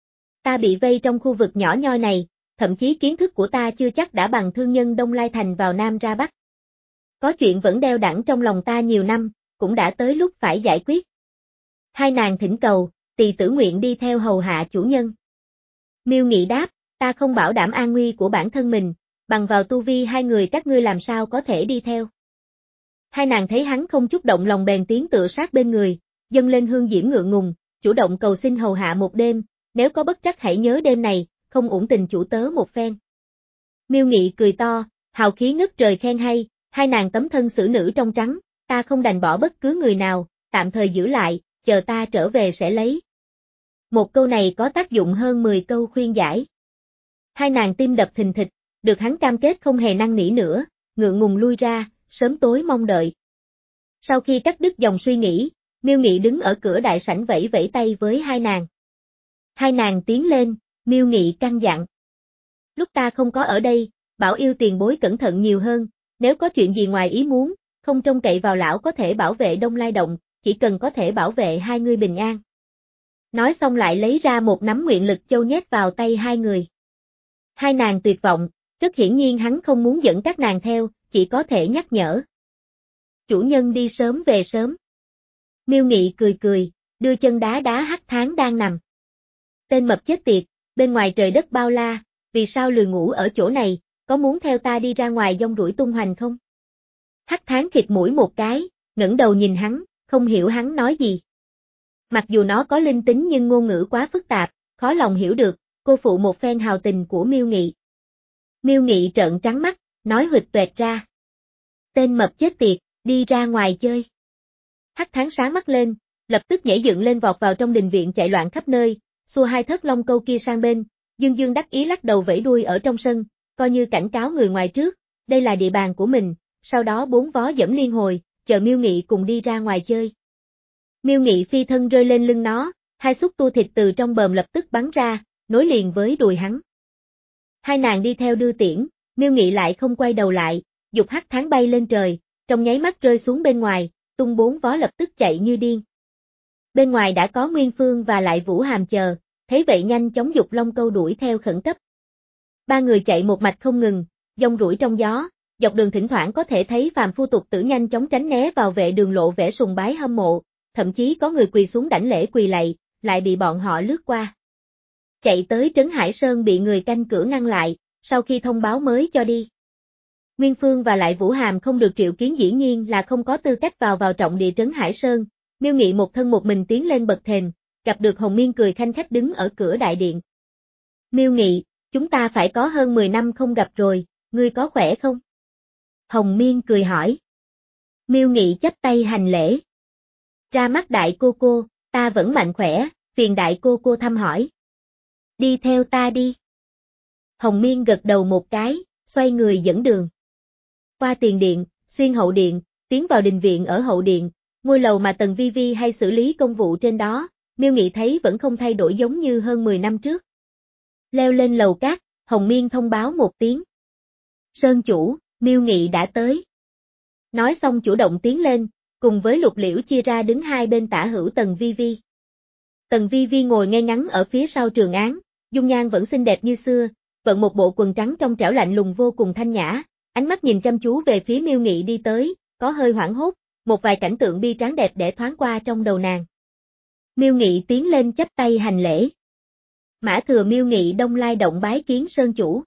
Ta bị vây trong khu vực nhỏ nhoi này, thậm chí kiến thức của ta chưa chắc đã bằng thương nhân Đông Lai Thành vào Nam ra Bắc. Có chuyện vẫn đeo đẳng trong lòng ta nhiều năm, cũng đã tới lúc phải giải quyết. Hai nàng thỉnh cầu, tỳ tử nguyện đi theo hầu hạ chủ nhân. Miêu Nghị đáp, ta không bảo đảm an nguy của bản thân mình, bằng vào tu vi hai người các ngươi làm sao có thể đi theo. Hai nàng thấy hắn không chút động lòng bèn tiến tựa sát bên người, dâng lên hương diễm ngượng ngùng, chủ động cầu xin hầu hạ một đêm, nếu có bất trắc hãy nhớ đêm này, không uổng tình chủ tớ một phen. Miêu Nghị cười to, hào khí ngất trời khen hay, hai nàng tấm thân xử nữ trong trắng, ta không đành bỏ bất cứ người nào, tạm thời giữ lại, chờ ta trở về sẽ lấy. Một câu này có tác dụng hơn mười câu khuyên giải. Hai nàng tim đập thình thịch, được hắn cam kết không hề năn nỉ nữa, ngượng ngùng lui ra, sớm tối mong đợi. Sau khi cắt đứt dòng suy nghĩ, Miêu Nghị đứng ở cửa đại sảnh vẫy vẫy tay với hai nàng. Hai nàng tiến lên, Miêu Nghị căn dặn. Lúc ta không có ở đây, bảo yêu tiền bối cẩn thận nhiều hơn, nếu có chuyện gì ngoài ý muốn, không trông cậy vào lão có thể bảo vệ Đông Lai Động, chỉ cần có thể bảo vệ hai người bình an. Nói xong lại lấy ra một nắm nguyện lực châu nhét vào tay hai người. Hai nàng tuyệt vọng, rất hiển nhiên hắn không muốn dẫn các nàng theo, chỉ có thể nhắc nhở. Chủ nhân đi sớm về sớm. Miêu Nghị cười cười, đưa chân đá đá Hắc Tháng đang nằm. Tên mập chết tiệt, bên ngoài trời đất bao la, vì sao lười ngủ ở chỗ này, có muốn theo ta đi ra ngoài dông rủi tung hoành không? Hắc Tháng khịt mũi một cái, ngẩng đầu nhìn hắn, không hiểu hắn nói gì. Mặc dù nó có linh tính nhưng ngôn ngữ quá phức tạp, khó lòng hiểu được, cô phụ một phen hào tình của Miêu Nghị. Miêu Nghị trợn trắng mắt, nói huỵch toẹt ra. Tên mập chết tiệt, đi ra ngoài chơi. Hắc Tháng sáng mắt lên, lập tức nhảy dựng lên vọt vào trong đình viện chạy loạn khắp nơi, xua hai thất long câu kia sang bên, dương dương đắc ý lắc đầu vẫy đuôi ở trong sân, coi như cảnh cáo người ngoài trước, đây là địa bàn của mình, sau đó bốn vó dẫm liên hồi, chờ Miêu Nghị cùng đi ra ngoài chơi. Miêu Nghị phi thân rơi lên lưng nó, hai xúc tua thịt từ trong bờm lập tức bắn ra, nối liền với đùi hắn. Hai nàng đi theo đưa tiễn, Miêu Nghị lại không quay đầu lại, giục Hắc Tháng bay lên trời, trong nháy mắt rơi xuống bên ngoài, tung bốn vó lập tức chạy như điên. Bên ngoài đã có Nguyên Phương và lại Vũ Hàm chờ, thấy vậy nhanh chóng giục long câu đuổi theo khẩn cấp. Ba người chạy một mạch không ngừng, dông rủi trong gió, dọc đường thỉnh thoảng có thể thấy phàm phu tục tử nhanh chóng tránh né vào vệ đường lộ vẻ sùng bái hâm mộ, thậm chí có người quỳ xuống đảnh lễ quỳ lạy, lại bị bọn họ lướt qua. Chạy tới Trấn Hải Sơn bị người canh cửa ngăn lại, sau khi thông báo mới cho đi. Nguyên Phương và lại Vũ Hàm không được triệu kiến dĩ nhiên là không có tư cách vào vào trọng địa Trấn Hải Sơn, Miêu Nghị một thân một mình tiến lên bậc thềm, gặp được Hồng Miên cười khanh khách đứng ở cửa đại điện. Miêu Nghị, chúng ta phải có hơn mười năm không gặp rồi, ngươi có khỏe không? Hồng Miên cười hỏi. Miêu Nghị chắp tay hành lễ. Ra mắt đại cô cô, ta vẫn mạnh khỏe, phiền đại cô cô thăm hỏi. Đi theo ta đi. Hồng Miên gật đầu một cái, xoay người dẫn đường. Qua tiền điện, xuyên hậu điện, tiến vào đình viện ở hậu điện, ngôi lầu mà Tần Vi Vi hay xử lý công vụ trên đó, Miêu Nghị thấy vẫn không thay đổi giống như hơn mười năm trước. Leo lên lầu cát, Hồng Miên thông báo một tiếng. Sơn chủ, Miêu Nghị đã tới. Nói xong chủ động tiến lên, cùng với Lục Liễu chia ra đứng hai bên tả hữu Tần Vi Vi. Tần Vi Vi ngồi ngay ngắn ở phía sau Trường Án, dung nhan vẫn xinh đẹp như xưa, vận một bộ quần trắng trong trẻo lạnh lùng vô cùng thanh nhã, ánh mắt nhìn chăm chú về phía Miêu Nghị đi tới, có hơi hoảng hốt, một vài cảnh tượng bi tráng đẹp đẽ thoáng qua trong đầu nàng. Miêu Nghị tiến lên chắp tay hành lễ. Mã Thừa Miêu Nghị Đông Lai động bái kiến Sơn chủ.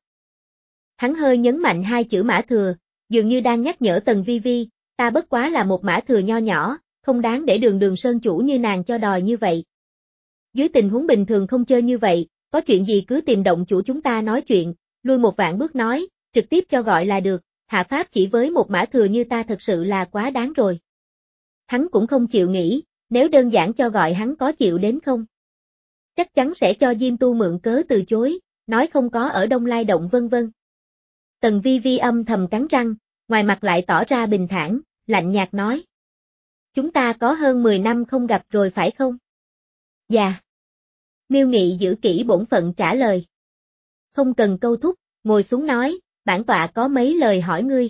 Hắn hơi nhấn mạnh hai chữ Mã Thừa, dường như đang nhắc nhở Tần Vi Vi, ta bất quá là một Mã Thừa nho nhỏ, không đáng để đường đường Sơn chủ như nàng cho đòi như vậy. Dưới tình huống bình thường không chơi như vậy, có chuyện gì cứ tìm động chủ chúng ta nói chuyện, lui một vạn bước nói, trực tiếp cho gọi là được, hạ pháp chỉ với một Mã Thừa như ta thật sự là quá đáng rồi. Hắn cũng không chịu nghĩ, nếu đơn giản cho gọi hắn có chịu đến không? Chắc chắn sẽ cho Diêm Tu mượn cớ từ chối, nói không có ở Đông Lai động vân vân. Tần Vi Vi âm thầm cắn răng, ngoài mặt lại tỏ ra bình thản, lạnh nhạt nói. Chúng ta có hơn mười năm không gặp rồi phải không? Dạ. Miêu Nghị giữ kỹ bổn phận trả lời. Không cần câu thúc, ngồi xuống nói, bản tọa có mấy lời hỏi ngươi.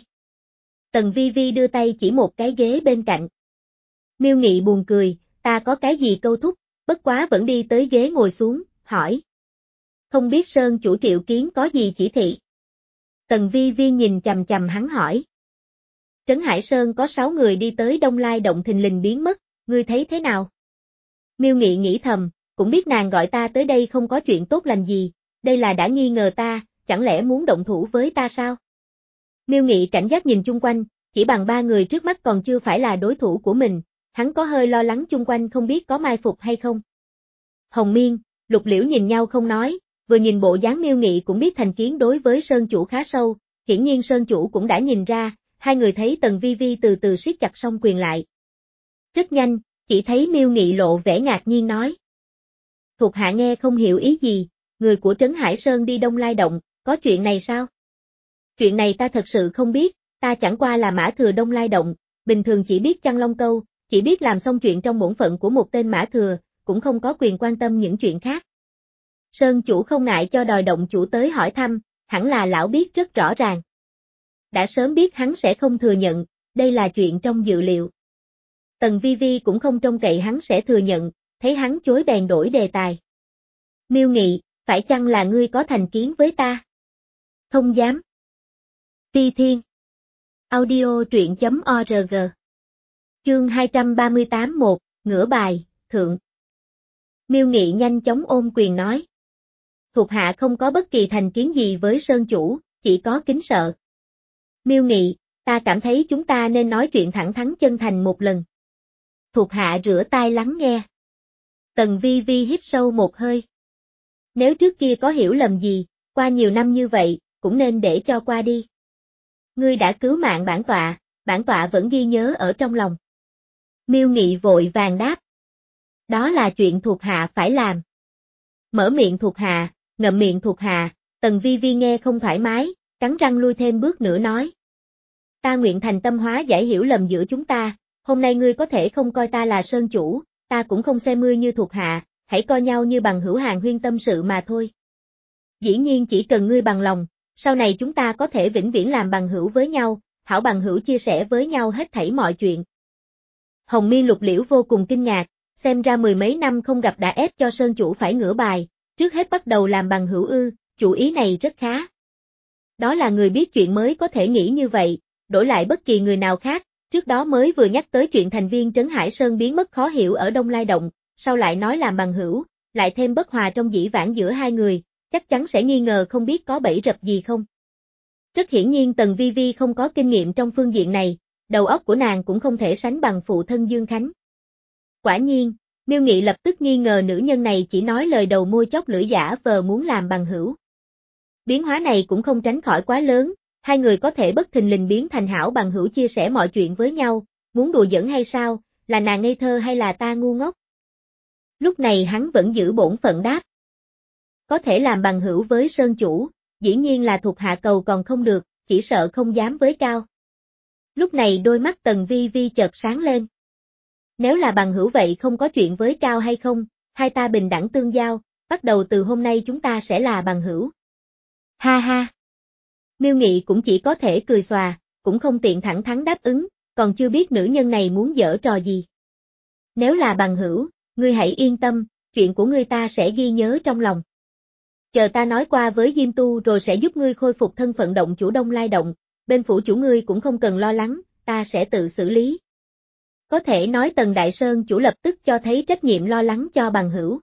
Tần Vi Vi đưa tay chỉ một cái ghế bên cạnh. Miêu Nghị buồn cười, ta có cái gì câu thúc, bất quá vẫn đi tới ghế ngồi xuống, hỏi. Không biết Sơn chủ Triệu Kiến có gì chỉ thị? Tần Vi Vi nhìn chằm chằm hắn hỏi. Trấn Hải Sơn có sáu người đi tới Đông Lai động thình lình biến mất, ngươi thấy thế nào? Miêu Nghị nghĩ thầm, cũng biết nàng gọi ta tới đây không có chuyện tốt lành gì, đây là đã nghi ngờ ta, chẳng lẽ muốn động thủ với ta sao? Miêu Nghị cảnh giác nhìn chung quanh, chỉ bằng ba người trước mắt còn chưa phải là đối thủ của mình, hắn có hơi lo lắng chung quanh không biết có mai phục hay không. Hồng Miên, Lục Liễu nhìn nhau không nói, vừa nhìn bộ dáng Miêu Nghị cũng biết thành kiến đối với Sơn chủ khá sâu, hiển nhiên Sơn chủ cũng đã nhìn ra, hai người thấy Tần Vi Vi từ từ siết chặt song quyền lại. Rất nhanh, chỉ thấy Miêu Nghị lộ vẻ ngạc nhiên nói. Thuộc hạ nghe không hiểu ý gì, người của Trấn Hải Sơn đi Đông Lai động, có chuyện này sao? Chuyện này ta thật sự không biết, ta chẳng qua là Mã Thừa Đông Lai động, bình thường chỉ biết chăn long câu, chỉ biết làm xong chuyện trong bổn phận của một tên Mã Thừa, cũng không có quyền quan tâm những chuyện khác. Sơn chủ không ngại cho đòi động chủ tới hỏi thăm, hẳn là lão biết rất rõ ràng. Đã sớm biết hắn sẽ không thừa nhận, đây là chuyện trong dự liệu. Tần Vi Vi cũng không trông cậy hắn sẽ thừa nhận, thấy hắn chối bèn đổi đề tài. Miêu Nghị, phải chăng là ngươi có thành kiến với ta? Không dám. Ti Thiên. Audio truyện chấm org. Chương hai trăm ba mươi tám một, ngửa bài, thượng. Miêu Nghị nhanh chóng ôm quyền nói. Thuộc hạ không có bất kỳ thành kiến gì với Sơn chủ, chỉ có kính sợ. Miêu Nghị, ta cảm thấy chúng ta nên nói chuyện thẳng thắn chân thành một lần. Thuộc hạ rửa tai lắng nghe. Tần Vi Vi hít sâu một hơi. Nếu trước kia có hiểu lầm gì, qua nhiều năm như vậy, cũng nên để cho qua đi. Ngươi đã cứu mạng bản tọa, bản tọa vẫn ghi nhớ ở trong lòng. Miêu Nghị vội vàng đáp. Đó là chuyện thuộc hạ phải làm. Mở miệng thuộc hạ, ngậm miệng thuộc hạ, Tần Vi Vi nghe không thoải mái, cắn răng lui thêm bước nữa nói. Ta nguyện thành tâm hóa giải hiểu lầm giữa chúng ta, hôm nay ngươi có thể không coi ta là Sơn chủ, ta cũng không xem ngươi như thuộc hạ, hãy coi nhau như bằng hữu hàng huyên tâm sự mà thôi. Dĩ nhiên chỉ cần ngươi bằng lòng, sau này chúng ta có thể vĩnh viễn làm bằng hữu với nhau, hảo bằng hữu chia sẻ với nhau hết thảy mọi chuyện. Hồng Miên Lục Liễu vô cùng kinh ngạc, xem ra mười mấy năm không gặp đã ép cho Sơn chủ phải ngửa bài, trước hết bắt đầu làm bằng hữu ư, chủ ý này rất khá. Đó là người biết chuyện mới có thể nghĩ như vậy, đổi lại bất kỳ người nào khác, trước đó mới vừa nhắc tới chuyện thành viên Trấn Hải Sơn biến mất khó hiểu ở Đông Lai Động, sau lại nói làm bằng hữu, lại thêm bất hòa trong dĩ vãng giữa hai người, chắc chắn sẽ nghi ngờ không biết có bẫy rập gì không. Rất hiển nhiên Tần Vi Vi không có kinh nghiệm trong phương diện này, đầu óc của nàng cũng không thể sánh bằng phụ thân Dương Khánh. Quả nhiên, Miêu Nghị lập tức nghi ngờ nữ nhân này chỉ nói lời đầu môi chốc lưỡi giả vờ muốn làm bằng hữu. Biến hóa này cũng không tránh khỏi quá lớn, hai người có thể bất thình lình biến thành hảo bằng hữu chia sẻ mọi chuyện với nhau, muốn đùa giỡn hay sao, là nàng ngây thơ hay là ta ngu ngốc? Lúc này hắn vẫn giữ bổn phận đáp. Có thể làm bằng hữu với Sơn chủ, dĩ nhiên là thuộc hạ cầu còn không được, chỉ sợ không dám với Cao. Lúc này đôi mắt Tần Vi Vi chợt sáng lên. Nếu là bằng hữu vậy không có chuyện với Cao hay không, hai ta bình đẳng tương giao, bắt đầu từ hôm nay chúng ta sẽ là bằng hữu. Ha ha. Miêu Nghị cũng chỉ có thể cười xòa, cũng không tiện thẳng thắn đáp ứng, còn chưa biết nữ nhân này muốn giở trò gì. Nếu là bằng hữu, ngươi hãy yên tâm, chuyện của ngươi ta sẽ ghi nhớ trong lòng. Chờ ta nói qua với Diêm Tu rồi sẽ giúp ngươi khôi phục thân phận động chủ Đông Lai Động, bên phủ chủ ngươi cũng không cần lo lắng, ta sẽ tự xử lý. Có thể nói Tần Đại Sơn chủ lập tức cho thấy trách nhiệm lo lắng cho bằng hữu.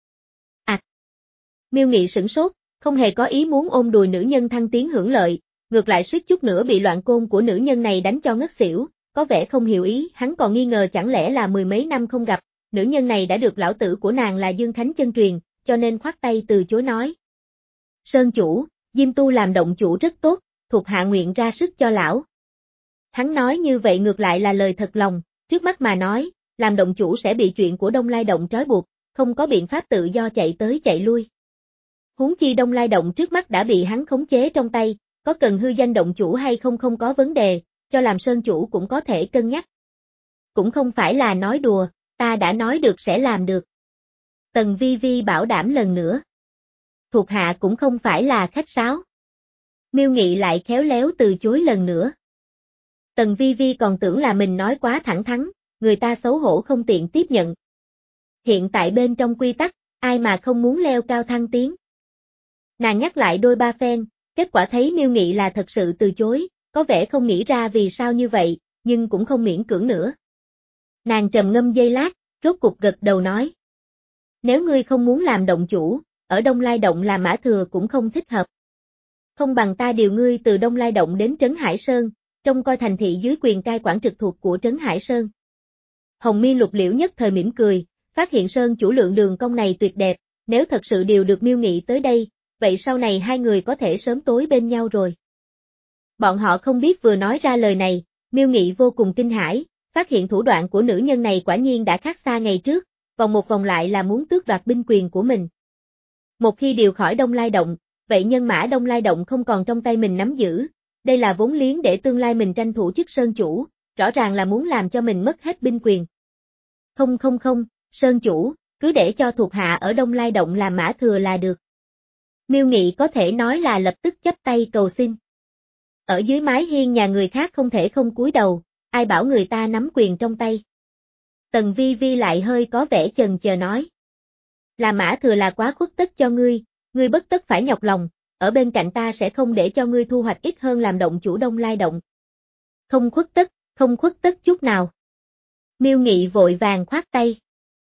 À! Miêu Nghị sửng sốt, không hề có ý muốn ôm đùi nữ nhân thăng tiến hưởng lợi, ngược lại suýt chút nữa bị loạn côn của nữ nhân này đánh cho ngất xỉu, có vẻ không hiểu ý, hắn còn nghi ngờ chẳng lẽ là mười mấy năm không gặp, nữ nhân này đã được lão tử của nàng là Dương Khánh chân truyền, cho nên khoát tay từ chối nói. Sơn chủ, Diêm Tu làm động chủ rất tốt, thuộc hạ nguyện ra sức cho lão. Hắn nói như vậy ngược lại là lời thật lòng, trước mắt mà nói, làm động chủ sẽ bị chuyện của Đông Lai Động trói buộc, không có biện pháp tự do chạy tới chạy lui. Huống chi Đông Lai Động trước mắt đã bị hắn khống chế trong tay, có cần hư danh động chủ hay không không có vấn đề, cho làm sơn chủ cũng có thể cân nhắc. Cũng không phải là nói đùa, ta đã nói được sẽ làm được. Tần Vi Vi bảo đảm lần nữa. Thuộc hạ cũng không phải là khách sáo. Miêu Nghị lại khéo léo từ chối lần nữa. Tần Vi Vi còn tưởng là mình nói quá thẳng thắn, người ta xấu hổ không tiện tiếp nhận. Hiện tại bên trong quy tắc, ai mà không muốn leo cao thăng tiến. Nàng nhắc lại đôi ba phen, kết quả thấy Miêu Nghị là thật sự từ chối, có vẻ không nghĩ ra vì sao như vậy, nhưng cũng không miễn cưỡng nữa. Nàng trầm ngâm giây lát, rốt cục gật đầu nói. Nếu ngươi không muốn làm động chủ, ở Đông Lai Động làm mã thừa cũng không thích hợp. Không bằng ta điều ngươi từ Đông Lai Động đến Trấn Hải Sơn, trông coi thành thị dưới quyền cai quản trực thuộc của Trấn Hải Sơn. Hồng Mi Lục Liễu nhất thời mỉm cười, phát hiện Sơn chủ lượng đường cong này tuyệt đẹp, nếu thật sự điều được Miêu Nghị tới đây, vậy sau này hai người có thể sớm tối bên nhau rồi. Bọn họ không biết vừa nói ra lời này, Miêu Nghị vô cùng kinh hãi, phát hiện thủ đoạn của nữ nhân này quả nhiên đã khác xa ngày trước, vòng một vòng lại là muốn tước đoạt binh quyền của mình. Một khi điều khỏi Đông Lai Động, vậy nhân mã Đông Lai Động không còn trong tay mình nắm giữ, đây là vốn liếng để tương lai mình tranh thủ chức sơn chủ, rõ ràng là muốn làm cho mình mất hết binh quyền. Không không không, sơn chủ, cứ để cho thuộc hạ ở Đông Lai Động làm mã thừa là được. Miêu Nghị có thể nói là lập tức chắp tay cầu xin. Ở dưới mái hiên nhà người khác không thể không cúi đầu, ai bảo người ta nắm quyền trong tay. Tần Vi Vi lại hơi có vẻ chần chờ nói. Là mã thừa là quá khuất tất cho ngươi, ngươi bất tất phải nhọc lòng, ở bên cạnh ta sẽ không để cho ngươi thu hoạch ít hơn làm động chủ Đông Lai Động. Không khuất tất, không khuất tất chút nào. Miêu Nghị vội vàng khoát tay.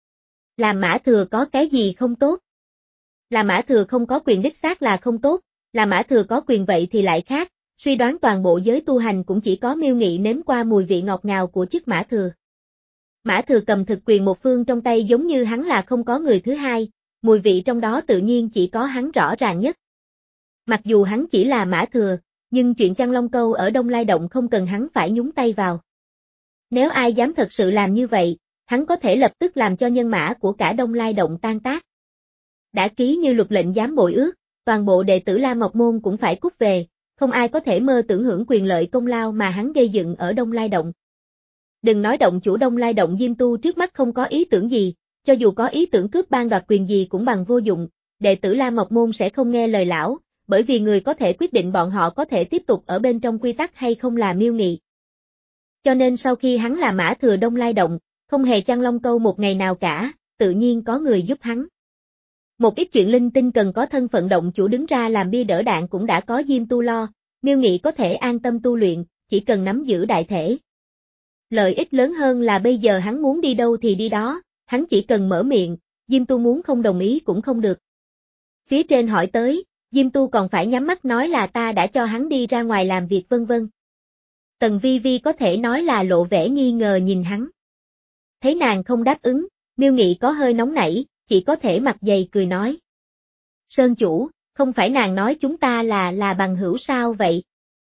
Làm mã thừa có cái gì không tốt? Là mã thừa không có quyền đích xác là không tốt, là mã thừa có quyền vậy thì lại khác, suy đoán toàn bộ giới tu hành cũng chỉ có Miêu Nghị nếm qua mùi vị ngọt ngào của chức mã thừa. Mã thừa cầm thực quyền một phương trong tay giống như hắn là không có người thứ hai, mùi vị trong đó tự nhiên chỉ có hắn rõ ràng nhất. Mặc dù hắn chỉ là mã thừa, nhưng chuyện chăn long câu ở Đông Lai Động không cần hắn phải nhúng tay vào. Nếu ai dám thật sự làm như vậy, hắn có thể lập tức làm cho nhân mã của cả Đông Lai Động tan tác. Đã ký như luật lệnh dám bội ước, toàn bộ đệ tử La Ngọc Môn cũng phải cút về, không ai có thể mơ tưởng hưởng quyền lợi công lao mà hắn gây dựng ở Đông Lai Động. Đừng nói động chủ Đông Lai Động Diêm Tu trước mắt không có ý tưởng gì, cho dù có ý tưởng cướp ban đoạt quyền gì cũng bằng vô dụng, đệ tử La Ngọc Môn sẽ không nghe lời lão, bởi vì người có thể quyết định bọn họ có thể tiếp tục ở bên trong quy tắc hay không là Miêu Nghị. Cho nên sau khi hắn là mã thừa Đông Lai Động, không hề chăn long câu một ngày nào cả, tự nhiên có người giúp hắn. Một ít chuyện linh tinh cần có thân phận động chủ đứng ra làm bia đỡ đạn cũng đã có Diêm Tu lo, Miêu Nghị có thể an tâm tu luyện, chỉ cần nắm giữ đại thể. Lợi ích lớn hơn là bây giờ hắn muốn đi đâu thì đi đó, hắn chỉ cần mở miệng, Diêm Tu muốn không đồng ý cũng không được. Phía trên hỏi tới, Diêm Tu còn phải nhắm mắt nói là ta đã cho hắn đi ra ngoài làm việc vân vân. Tần Vi Vi có thể nói là lộ vẻ nghi ngờ nhìn hắn. Thấy nàng không đáp ứng, Miêu Nghị có hơi nóng nảy, chỉ có thể mặt dày cười nói. Sơn chủ, không phải nàng nói chúng ta là là bằng hữu sao vậy?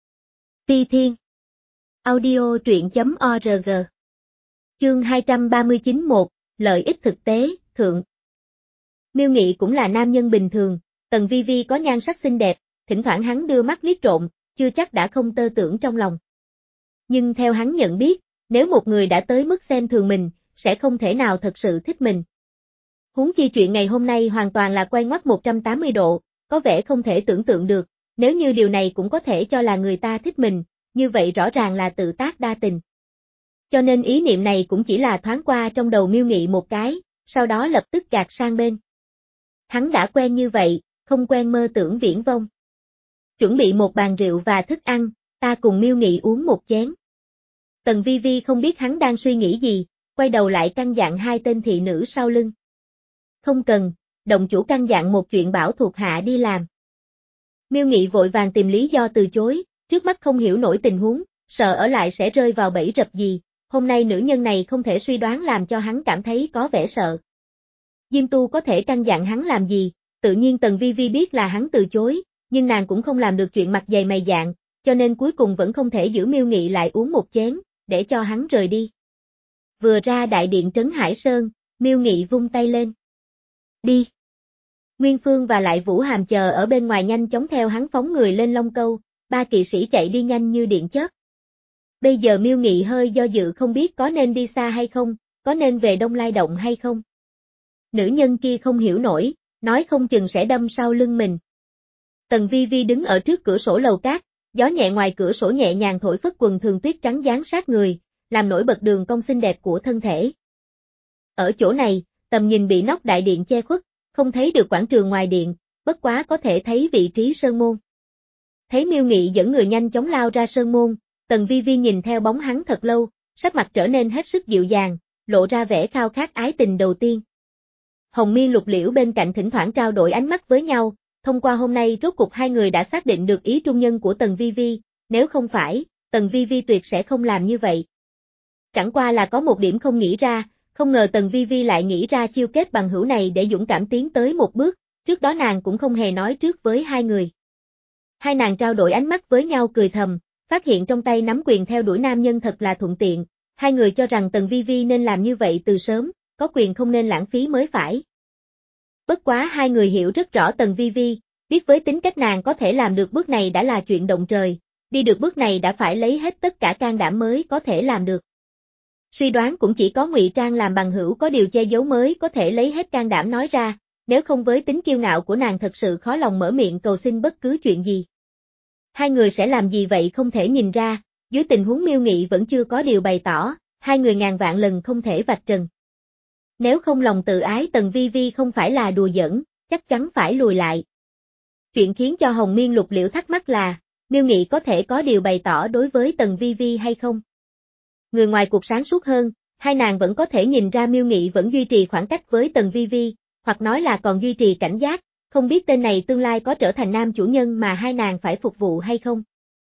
Phi Thiên. Audio truyện chấm org. Chương hai trăm ba mươi chín một, lợi ích thực tế, thượng. Miêu Nghị cũng là nam nhân bình thường, Tần Vi Vi có nhan sắc xinh đẹp, thỉnh thoảng hắn đưa mắt liếc trộm, chưa chắc đã không tơ tưởng trong lòng. Nhưng theo hắn nhận biết, nếu một người đã tới mức xem thường mình, sẽ không thể nào thật sự thích mình. Huống chi chuyện ngày hôm nay hoàn toàn là quay ngoắt một trăm tám mươi độ, có vẻ không thể tưởng tượng được, nếu như điều này cũng có thể cho là người ta thích mình, như vậy rõ ràng là tự tác đa tình. Cho nên ý niệm này cũng chỉ là thoáng qua trong đầu Miêu Nghị một cái, sau đó lập tức gạt sang bên. Hắn đã quen như vậy, không quen mơ tưởng viễn vông. Chuẩn bị một bàn rượu và thức ăn, ta cùng Miêu Nghị uống một chén. Tần Vi Vi không biết hắn đang suy nghĩ gì, quay đầu lại căn dặn hai tên thị nữ sau lưng. Không cần, động chủ căn dặn một chuyện bảo thuộc hạ đi làm. Miêu Nghị vội vàng tìm lý do từ chối, trước mắt không hiểu nổi tình huống, sợ ở lại sẽ rơi vào bẫy rập gì, hôm nay nữ nhân này không thể suy đoán làm cho hắn cảm thấy có vẻ sợ. Diêm Tu có thể căn dặn hắn làm gì, tự nhiên Tần Vi Vi biết là hắn từ chối, nhưng nàng cũng không làm được chuyện mặt dày mày dạn, cho nên cuối cùng vẫn không thể giữ Miêu Nghị lại uống một chén, để cho hắn rời đi. Vừa ra đại điện Trấn Hải Sơn, Miêu Nghị vung tay lên. Đi. Nguyên Phương và lại Vũ Hàm chờ ở bên ngoài nhanh chóng theo hắn phóng người lên Long Câu, ba kỵ sĩ chạy đi nhanh như điện chớp. Bây giờ Miêu Nghị hơi do dự không biết có nên đi xa hay không, có nên về Đông Lai Động hay không. Nữ nhân kia không hiểu nổi, nói không chừng sẽ đâm sau lưng mình. Tần Vi Vi đứng ở trước cửa sổ lầu cát, gió nhẹ ngoài cửa sổ nhẹ nhàng thổi phất quần thường tuyết trắng dán sát người, làm nổi bật đường cong xinh đẹp của thân thể. Ở chỗ này, tầm nhìn bị nóc đại điện che khuất, không thấy được quảng trường ngoài điện, bất quá có thể thấy vị trí sơn môn. Thấy Miêu Nghị dẫn người nhanh chóng lao ra sơn môn, Tần Vi Vi nhìn theo bóng hắn thật lâu, sắc mặt trở nên hết sức dịu dàng, lộ ra vẻ khao khát ái tình đầu tiên. Hồng Miên Lục Liễu bên cạnh thỉnh thoảng trao đổi ánh mắt với nhau, thông qua hôm nay rốt cục hai người đã xác định được ý trung nhân của Tần Vi Vi, nếu không phải, Tần Vi Vi tuyệt sẽ không làm như vậy. Chẳng qua là có một điểm không nghĩ ra, không ngờ Tần Vi Vi lại nghĩ ra chiêu kết bằng hữu này để dũng cảm tiến tới một bước, trước đó nàng cũng không hề nói trước với hai người. Hai nàng trao đổi ánh mắt với nhau cười thầm, phát hiện trong tay nắm quyền theo đuổi nam nhân thật là thuận tiện, hai người cho rằng Tần Vi Vi nên làm như vậy từ sớm, có quyền không nên lãng phí mới phải. Bất quá hai người hiểu rất rõ Tần Vi Vi, biết với tính cách nàng có thể làm được bước này đã là chuyện động trời, đi được bước này đã phải lấy hết tất cả can đảm mới có thể làm được. Suy đoán cũng chỉ có Ngụy Trang làm bằng hữu có điều che giấu mới có thể lấy hết can đảm nói ra, nếu không với tính kiêu ngạo của nàng thật sự khó lòng mở miệng cầu xin bất cứ chuyện gì. Hai người sẽ làm gì vậy không thể nhìn ra, dưới tình huống Miêu Nghị vẫn chưa có điều bày tỏ, hai người ngàn vạn lần không thể vạch trần. Nếu không lòng tự ái Tần Vi Vi không phải là đùa giỡn, chắc chắn phải lùi lại. Chuyện khiến cho Hồng Miên Lục Liễu thắc mắc là, Miêu Nghị có thể có điều bày tỏ đối với Tần Vi Vi hay không? Người ngoài cuộc sáng suốt hơn, hai nàng vẫn có thể nhìn ra Miêu Nghị vẫn duy trì khoảng cách với Tần Vi Vi, hoặc nói là còn duy trì cảnh giác, không biết tên này tương lai có trở thành nam chủ nhân mà hai nàng phải phục vụ hay không.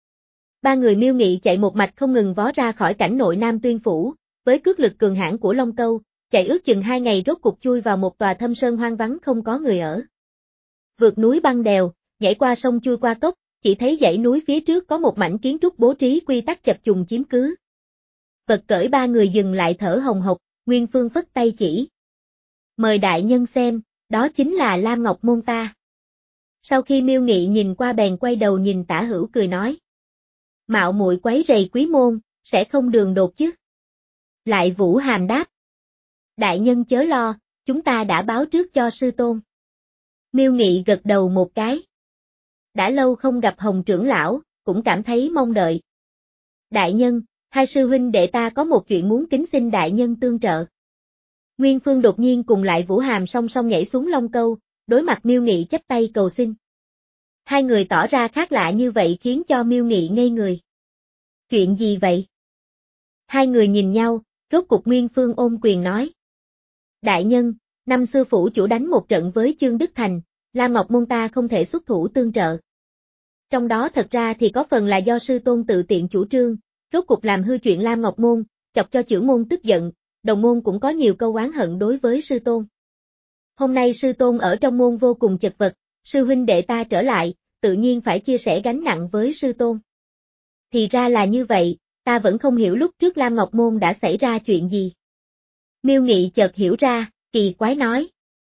Ba người Miêu Nghị chạy một mạch không ngừng vó ra khỏi cảnh nội Nam Tuyên Phủ, với cước lực cường hãn của Long Câu, chạy ước chừng hai ngày rốt cục chui vào một tòa thâm sơn hoang vắng không có người ở. Vượt núi băng đèo, nhảy qua sông chui qua cốc, chỉ thấy dãy núi phía trước có một mảnh kiến trúc bố trí quy tắc chập trùng chiếm cứ. Vật cởi ba người dừng lại thở hồng hộc, Nguyên Phương phất tay chỉ. Mời đại nhân xem, đó chính là Lam Ngọc Môn ta. Sau khi Miêu Nghị nhìn qua bèn quay đầu nhìn Tả Hữu cười nói. Mạo muội quấy rầy quý môn, sẽ không đường đột chứ. Lại Vũ Hàm đáp. Đại nhân chớ lo, chúng ta đã báo trước cho sư tôn. Miêu Nghị gật đầu một cái. Đã lâu không gặp Hồng trưởng lão, cũng cảm thấy mong đợi. Đại nhân, hai sư huynh đệ ta có một chuyện muốn kính xin đại nhân tương trợ. Nguyên Phương đột nhiên cùng lại Vũ Hàm song song nhảy xuống Long Câu, đối mặt Miêu Nghị chắp tay cầu xin. Hai người tỏ ra khác lạ như vậy khiến cho Miêu Nghị ngây người. Chuyện gì vậy? Hai người nhìn nhau, rốt cục Nguyên Phương ôm quyền nói. Đại nhân, năm xưa phủ chủ đánh một trận với Chương Đức Thành, Lam Ngọc Môn ta không thể xuất thủ tương trợ. Trong đó thật ra thì có phần là do sư tôn tự tiện chủ trương, rốt cục làm hư chuyện Lam Ngọc Môn, chọc cho chưởng môn tức giận, đồng môn cũng có nhiều câu oán hận đối với sư tôn. Hôm nay sư tôn ở trong môn vô cùng chật vật, sư huynh đệ ta trở lại, tự nhiên phải chia sẻ gánh nặng với sư tôn. Thì ra là như vậy, ta vẫn không hiểu lúc trước Lam Ngọc Môn đã xảy ra chuyện gì. Miêu Nghị chợt hiểu ra, kỳ quái nói.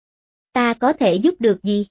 Ta có thể giúp được gì?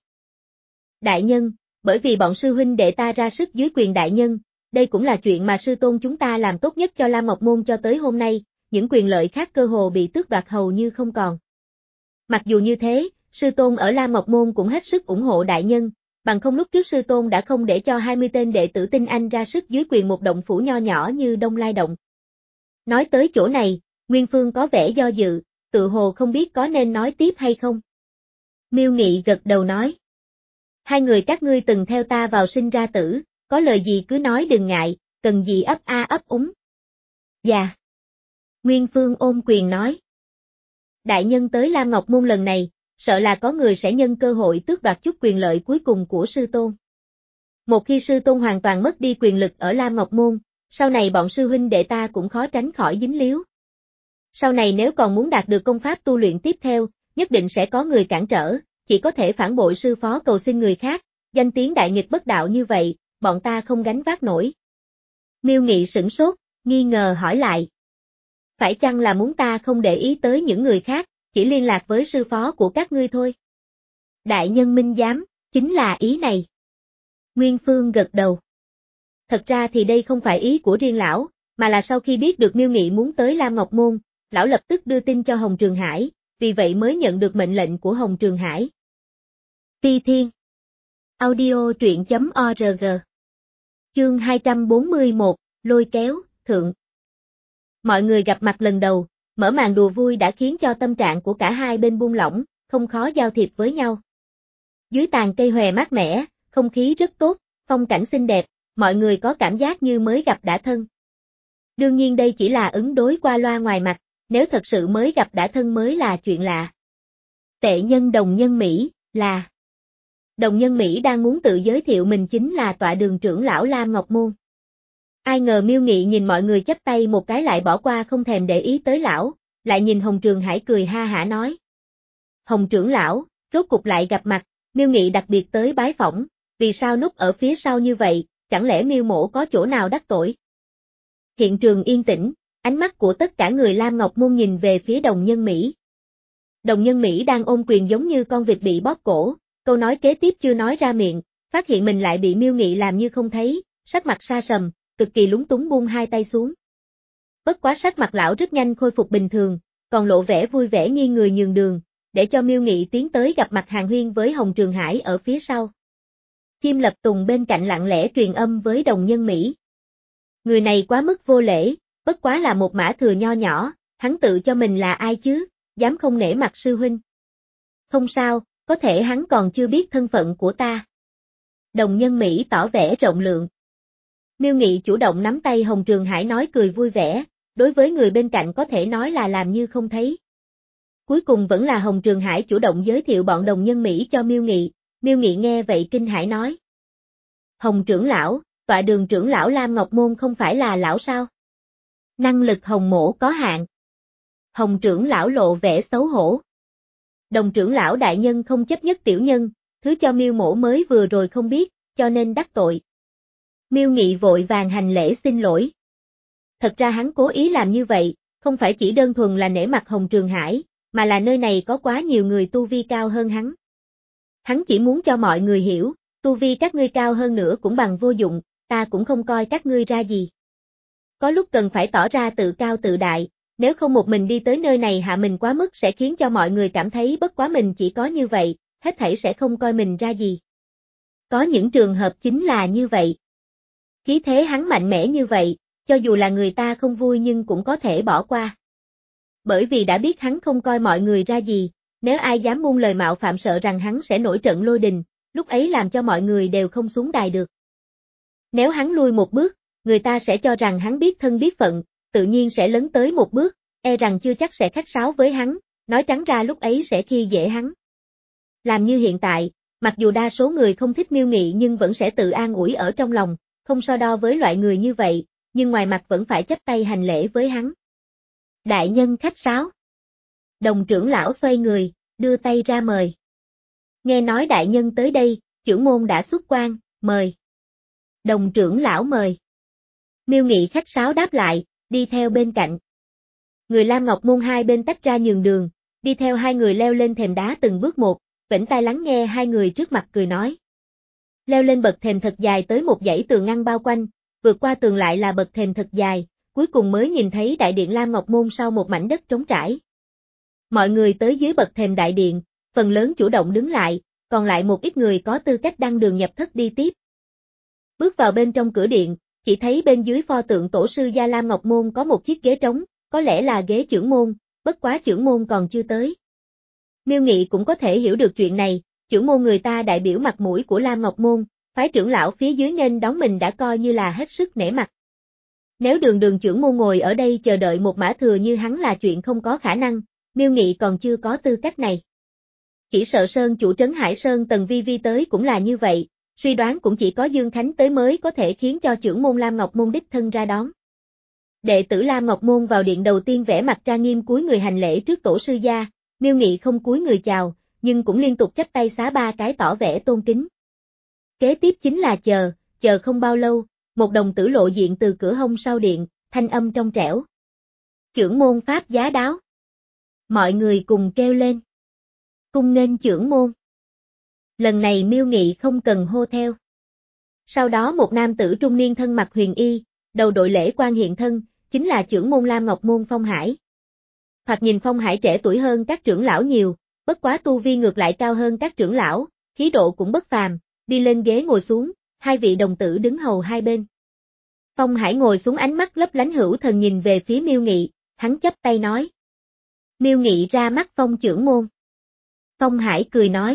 Đại nhân, bởi vì bọn sư huynh đệ ta ra sức dưới quyền đại nhân, đây cũng là chuyện mà sư tôn chúng ta làm tốt nhất cho Lam Ngọc Môn cho tới hôm nay, những quyền lợi khác cơ hồ bị tước đoạt hầu như không còn. Mặc dù như thế, sư tôn ở Lam Ngọc Môn cũng hết sức ủng hộ đại nhân, bằng không lúc trước sư tôn đã không để cho hai mươi tên đệ tử tinh anh ra sức dưới quyền một động phủ nho nhỏ như Đông Lai Động. Nói tới chỗ này, Nguyên Phương có vẻ do dự, tự hồ không biết có nên nói tiếp hay không. Miêu Nghị gật đầu nói. Hai người các ngươi từng theo ta vào sinh ra tử, có lời gì cứ nói đừng ngại, cần gì ấp a ấp úng. Dạ. Nguyên Phương ôm quyền nói. Đại nhân tới Lam Ngọc Môn lần này, sợ là có người sẽ nhân cơ hội tước đoạt chút quyền lợi cuối cùng của sư tôn. Một khi sư tôn hoàn toàn mất đi quyền lực ở Lam Ngọc Môn, sau này bọn sư huynh đệ ta cũng khó tránh khỏi dính líu. Sau này nếu còn muốn đạt được công pháp tu luyện tiếp theo, nhất định sẽ có người cản trở, chỉ có thể phản bội sư phó cầu xin người khác, danh tiếng đại nghịch bất đạo như vậy, bọn ta không gánh vác nổi. Miêu Nghị sửng sốt, nghi ngờ hỏi lại. Phải chăng là muốn ta không để ý tới những người khác, chỉ liên lạc với sư phó của các ngươi thôi? Đại nhân minh giám, chính là ý này. Nguyên Phương gật đầu. Thật ra thì đây không phải ý của riêng lão, mà là sau khi biết được Miêu Nghị muốn tới Lam Ngọc Môn, lão lập tức đưa tin cho Hồng Trường Hải, vì vậy mới nhận được mệnh lệnh của Hồng Trường Hải. Ti Thiên Audio truyện chấm org Chương hai trăm bốn mươi mốt, Lôi kéo, thượng. Mọi người gặp mặt lần đầu, mở màn đùa vui đã khiến cho tâm trạng của cả hai bên buông lỏng, không khó giao thiệp với nhau. Dưới tàn cây hòe mát mẻ, không khí rất tốt, phong cảnh xinh đẹp, mọi người có cảm giác như mới gặp đã thân. Đương nhiên đây chỉ là ứng đối qua loa ngoài mặt, nếu thật sự mới gặp đã thân mới là chuyện lạ. Tệ nhân Đồng Nhân Mỹ, là... Đồng Nhân Mỹ đang muốn tự giới thiệu mình chính là tọa đường trưởng lão Lam Ngọc Môn. Ai ngờ Miêu Nghị nhìn mọi người chắp tay một cái lại bỏ qua không thèm để ý tới lão, lại nhìn Hồng Trường Hải cười ha hả nói. Hồng trưởng lão, rốt cục lại gặp mặt, Miêu Nghị đặc biệt tới bái phỏng, vì sao núp ở phía sau như vậy, chẳng lẽ Miêu mỗ có chỗ nào đắc tội? Hiện trường yên tĩnh, ánh mắt của tất cả người Lam Ngọc Môn nhìn về phía Đồng Nhân Mỹ. Đồng Nhân Mỹ đang ôm quyền giống như con vịt bị bóp cổ, câu nói kế tiếp chưa nói ra miệng, phát hiện mình lại bị Miêu Nghị làm như không thấy, sắc mặt sa sầm, cực kỳ lúng túng buông hai tay xuống. Bất quá sắc mặt lão rất nhanh khôi phục bình thường, còn lộ vẻ vui vẻ nghiêng người nhường đường, để cho Miêu Nghị tiến tới gặp mặt hàn huyên với Hồng Trường Hải ở phía sau. Chim Lập Tùng bên cạnh lặng lẽ truyền âm với Đồng Nhân Mỹ. Người này quá mức vô lễ, bất quá là một mã thừa nho nhỏ, hắn tự cho mình là ai chứ, dám không nể mặt sư huynh. Không sao, có thể hắn còn chưa biết thân phận của ta. Đồng Nhân Mỹ tỏ vẻ rộng lượng. Miêu Nghị chủ động nắm tay Hồng Trường Hải nói cười vui vẻ, đối với người bên cạnh có thể nói là làm như không thấy. Cuối cùng vẫn là Hồng Trường Hải chủ động giới thiệu bọn Đồng Nhân Mỹ cho Miêu Nghị, Miêu Nghị nghe vậy kinh hãi nói. Hồng trưởng lão, tọa đường trưởng lão Lam Ngọc Môn không phải là lão sao? Năng lực Hồng mỗ có hạn. Hồng trưởng lão lộ vẻ xấu hổ. Đồng trưởng lão đại nhân không chấp nhất tiểu nhân, thứ cho Miêu mỗ mới vừa rồi không biết, cho nên đắc tội. Miêu Nghị vội vàng hành lễ xin lỗi. Thật ra hắn cố ý làm như vậy, không phải chỉ đơn thuần là nể mặt Hồng Trường Hải, mà là nơi này có quá nhiều người tu vi cao hơn hắn. Hắn chỉ muốn cho mọi người hiểu, tu vi các ngươi cao hơn nữa cũng bằng vô dụng, ta cũng không coi các ngươi ra gì. Có lúc cần phải tỏ ra tự cao tự đại, nếu không một mình đi tới nơi này hạ mình quá mức sẽ khiến cho mọi người cảm thấy bất quá mình chỉ có như vậy, hết thảy sẽ không coi mình ra gì. Có những trường hợp chính là như vậy. Khí thế hắn mạnh mẽ như vậy, cho dù là người ta không vui nhưng cũng có thể bỏ qua. Bởi vì đã biết hắn không coi mọi người ra gì, nếu ai dám buông lời mạo phạm sợ rằng hắn sẽ nổi trận lôi đình, lúc ấy làm cho mọi người đều không xuống đài được. Nếu hắn lui một bước, người ta sẽ cho rằng hắn biết thân biết phận, tự nhiên sẽ lấn tới một bước, e rằng chưa chắc sẽ khách sáo với hắn, nói trắng ra lúc ấy sẽ khi dễ hắn. Làm như hiện tại, mặc dù đa số người không thích Miêu Nghị nhưng vẫn sẽ tự an ủi ở trong lòng, không so đo với loại người như vậy, nhưng ngoài mặt vẫn phải chắp tay hành lễ với hắn. Đại nhân khách sáo. Đồng trưởng lão xoay người, đưa tay ra mời. Nghe nói đại nhân tới đây, chưởng môn đã xuất quan, mời. Đồng trưởng lão mời. Miêu Nghị khách sáo đáp lại, đi theo bên cạnh. Người Lam Ngọc môn hai bên tách ra nhường đường, đi theo hai người leo lên thềm đá từng bước một, vểnh tai lắng nghe hai người trước mặt cười nói. Leo lên bậc thềm thật dài tới một dãy tường ngăn bao quanh, vượt qua tường lại là bậc thềm thật dài, cuối cùng mới nhìn thấy đại điện Lam Ngọc môn sau một mảnh đất trống trải. Mọi người tới dưới bậc thềm đại điện, phần lớn chủ động đứng lại, còn lại một ít người có tư cách đăng đường nhập thất đi tiếp. Bước vào bên trong cửa điện, chỉ thấy bên dưới pho tượng tổ sư gia Lam Ngọc môn có một chiếc ghế trống, có lẽ là ghế chưởng môn, bất quá chưởng môn còn chưa tới. Miêu Nghị cũng có thể hiểu được chuyện này, chưởng môn người ta đại biểu mặt mũi của Lam Ngọc môn, phái trưởng lão phía dưới nên đón mình đã coi như là hết sức nể mặt. Nếu đường đường chưởng môn ngồi ở đây chờ đợi một mã thừa như hắn là chuyện không có khả năng, Miêu Nghị còn chưa có tư cách này. Chỉ sợ Sơn chủ trấn Hải Sơn Tần Vi Vi tới cũng là như vậy, suy đoán cũng chỉ có Dương Khánh tới mới có thể khiến cho chưởng môn Lam Ngọc môn đích thân ra đón. Đệ tử Lam Ngọc môn vào điện đầu tiên vẽ mặt trang nghiêm cúi người hành lễ trước tổ sư gia, Miêu Nghị không cúi người chào, nhưng cũng liên tục chắp tay xá ba cái tỏ vẻ tôn kính. Kế tiếp chính là chờ, chờ không bao lâu, một đồng tử lộ diện từ cửa hông sau điện, thanh âm trong trẻo. Chưởng môn pháp giá đáo. Mọi người cùng kêu lên. Cung nghênh chưởng môn. Lần này Miêu Nghị không cần hô theo. Sau đó một nam tử trung niên thân mặc huyền y, đầu đội lễ quan hiện thân, chính là chưởng môn Lam Ngọc môn Phong Hải. Thoạt nhìn Phong Hải trẻ tuổi hơn các trưởng lão nhiều, bất quá tu vi ngược lại cao hơn các trưởng lão, khí độ cũng bất phàm, đi lên ghế ngồi xuống, hai vị đồng tử đứng hầu hai bên. Phong Hải ngồi xuống ánh mắt lấp lánh hữu thần nhìn về phía Miêu Nghị, hắn chắp tay nói. Miêu Nghị ra mắt Phong chưởng môn. Phong Hải cười nói.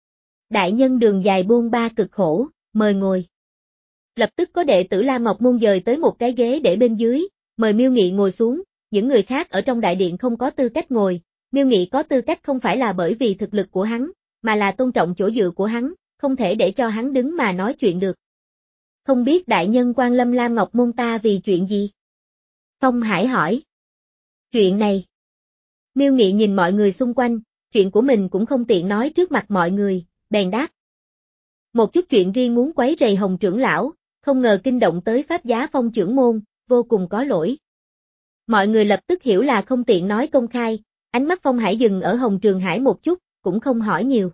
Đại nhân đường dài bôn ba cực khổ, mời ngồi. Lập tức có đệ tử Lam Ngọc môn dời tới một cái ghế để bên dưới, mời Miêu Nghị ngồi xuống, những người khác ở trong đại điện không có tư cách ngồi, Miêu Nghị có tư cách không phải là bởi vì thực lực của hắn, mà là tôn trọng chỗ dựa của hắn, không thể để cho hắn đứng mà nói chuyện được. Không biết đại nhân quan lâm Lam Ngọc môn ta vì chuyện gì? Phong Hải hỏi. Chuyện này. Miêu Nghị nhìn mọi người xung quanh, chuyện của mình cũng không tiện nói trước mặt mọi người, bèn đáp. Một chút chuyện riêng muốn quấy rầy Hồng trưởng lão, không ngờ kinh động tới pháp giá Phong chưởng môn, vô cùng có lỗi. Mọi người lập tức hiểu là không tiện nói công khai, ánh mắt Phong Hải dừng ở Hồng Trường Hải một chút, cũng không hỏi nhiều.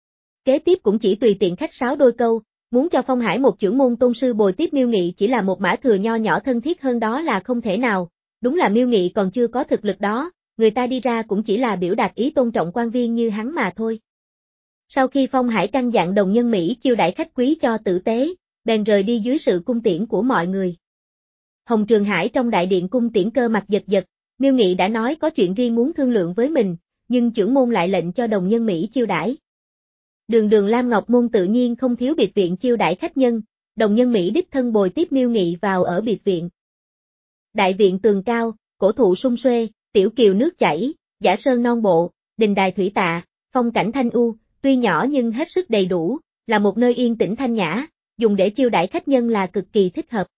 Kế tiếp cũng chỉ tùy tiện khách sáo đôi câu, muốn cho Phong Hải một chưởng môn tôn sư bồi tiếp Miêu Nghị chỉ là một mã thừa nho nhỏ thân thiết hơn đó là không thể nào, đúng là Miêu Nghị còn chưa có thực lực đó, người ta đi ra cũng chỉ là biểu đạt ý tôn trọng quan viên như hắn mà thôi. Sau khi Phong Hải căn dặn đồng nhân Mỹ chiêu đãi khách quý cho tử tế, bèn rời đi dưới sự cung tiễn của mọi người. Hồng Trường Hải trong đại điện cung tiễn cơ mặt giật giật, Miêu Nghị đã nói có chuyện riêng muốn thương lượng với mình, nhưng chưởng môn lại lệnh cho đồng nhân Mỹ chiêu đãi. Đường đường Lam Ngọc môn tự nhiên không thiếu biệt viện chiêu đãi khách nhân, đồng nhân Mỹ đích thân bồi tiếp Miêu Nghị vào ở biệt viện. Đại viện tường cao, cổ thụ sum xuê, tiểu kiều nước chảy, giả sơn non bộ, đình đài thủy tạ, phong cảnh thanh u, tuy nhỏ nhưng hết sức đầy đủ, là một nơi yên tĩnh thanh nhã, dùng để chiêu đãi khách nhân là cực kỳ thích hợp.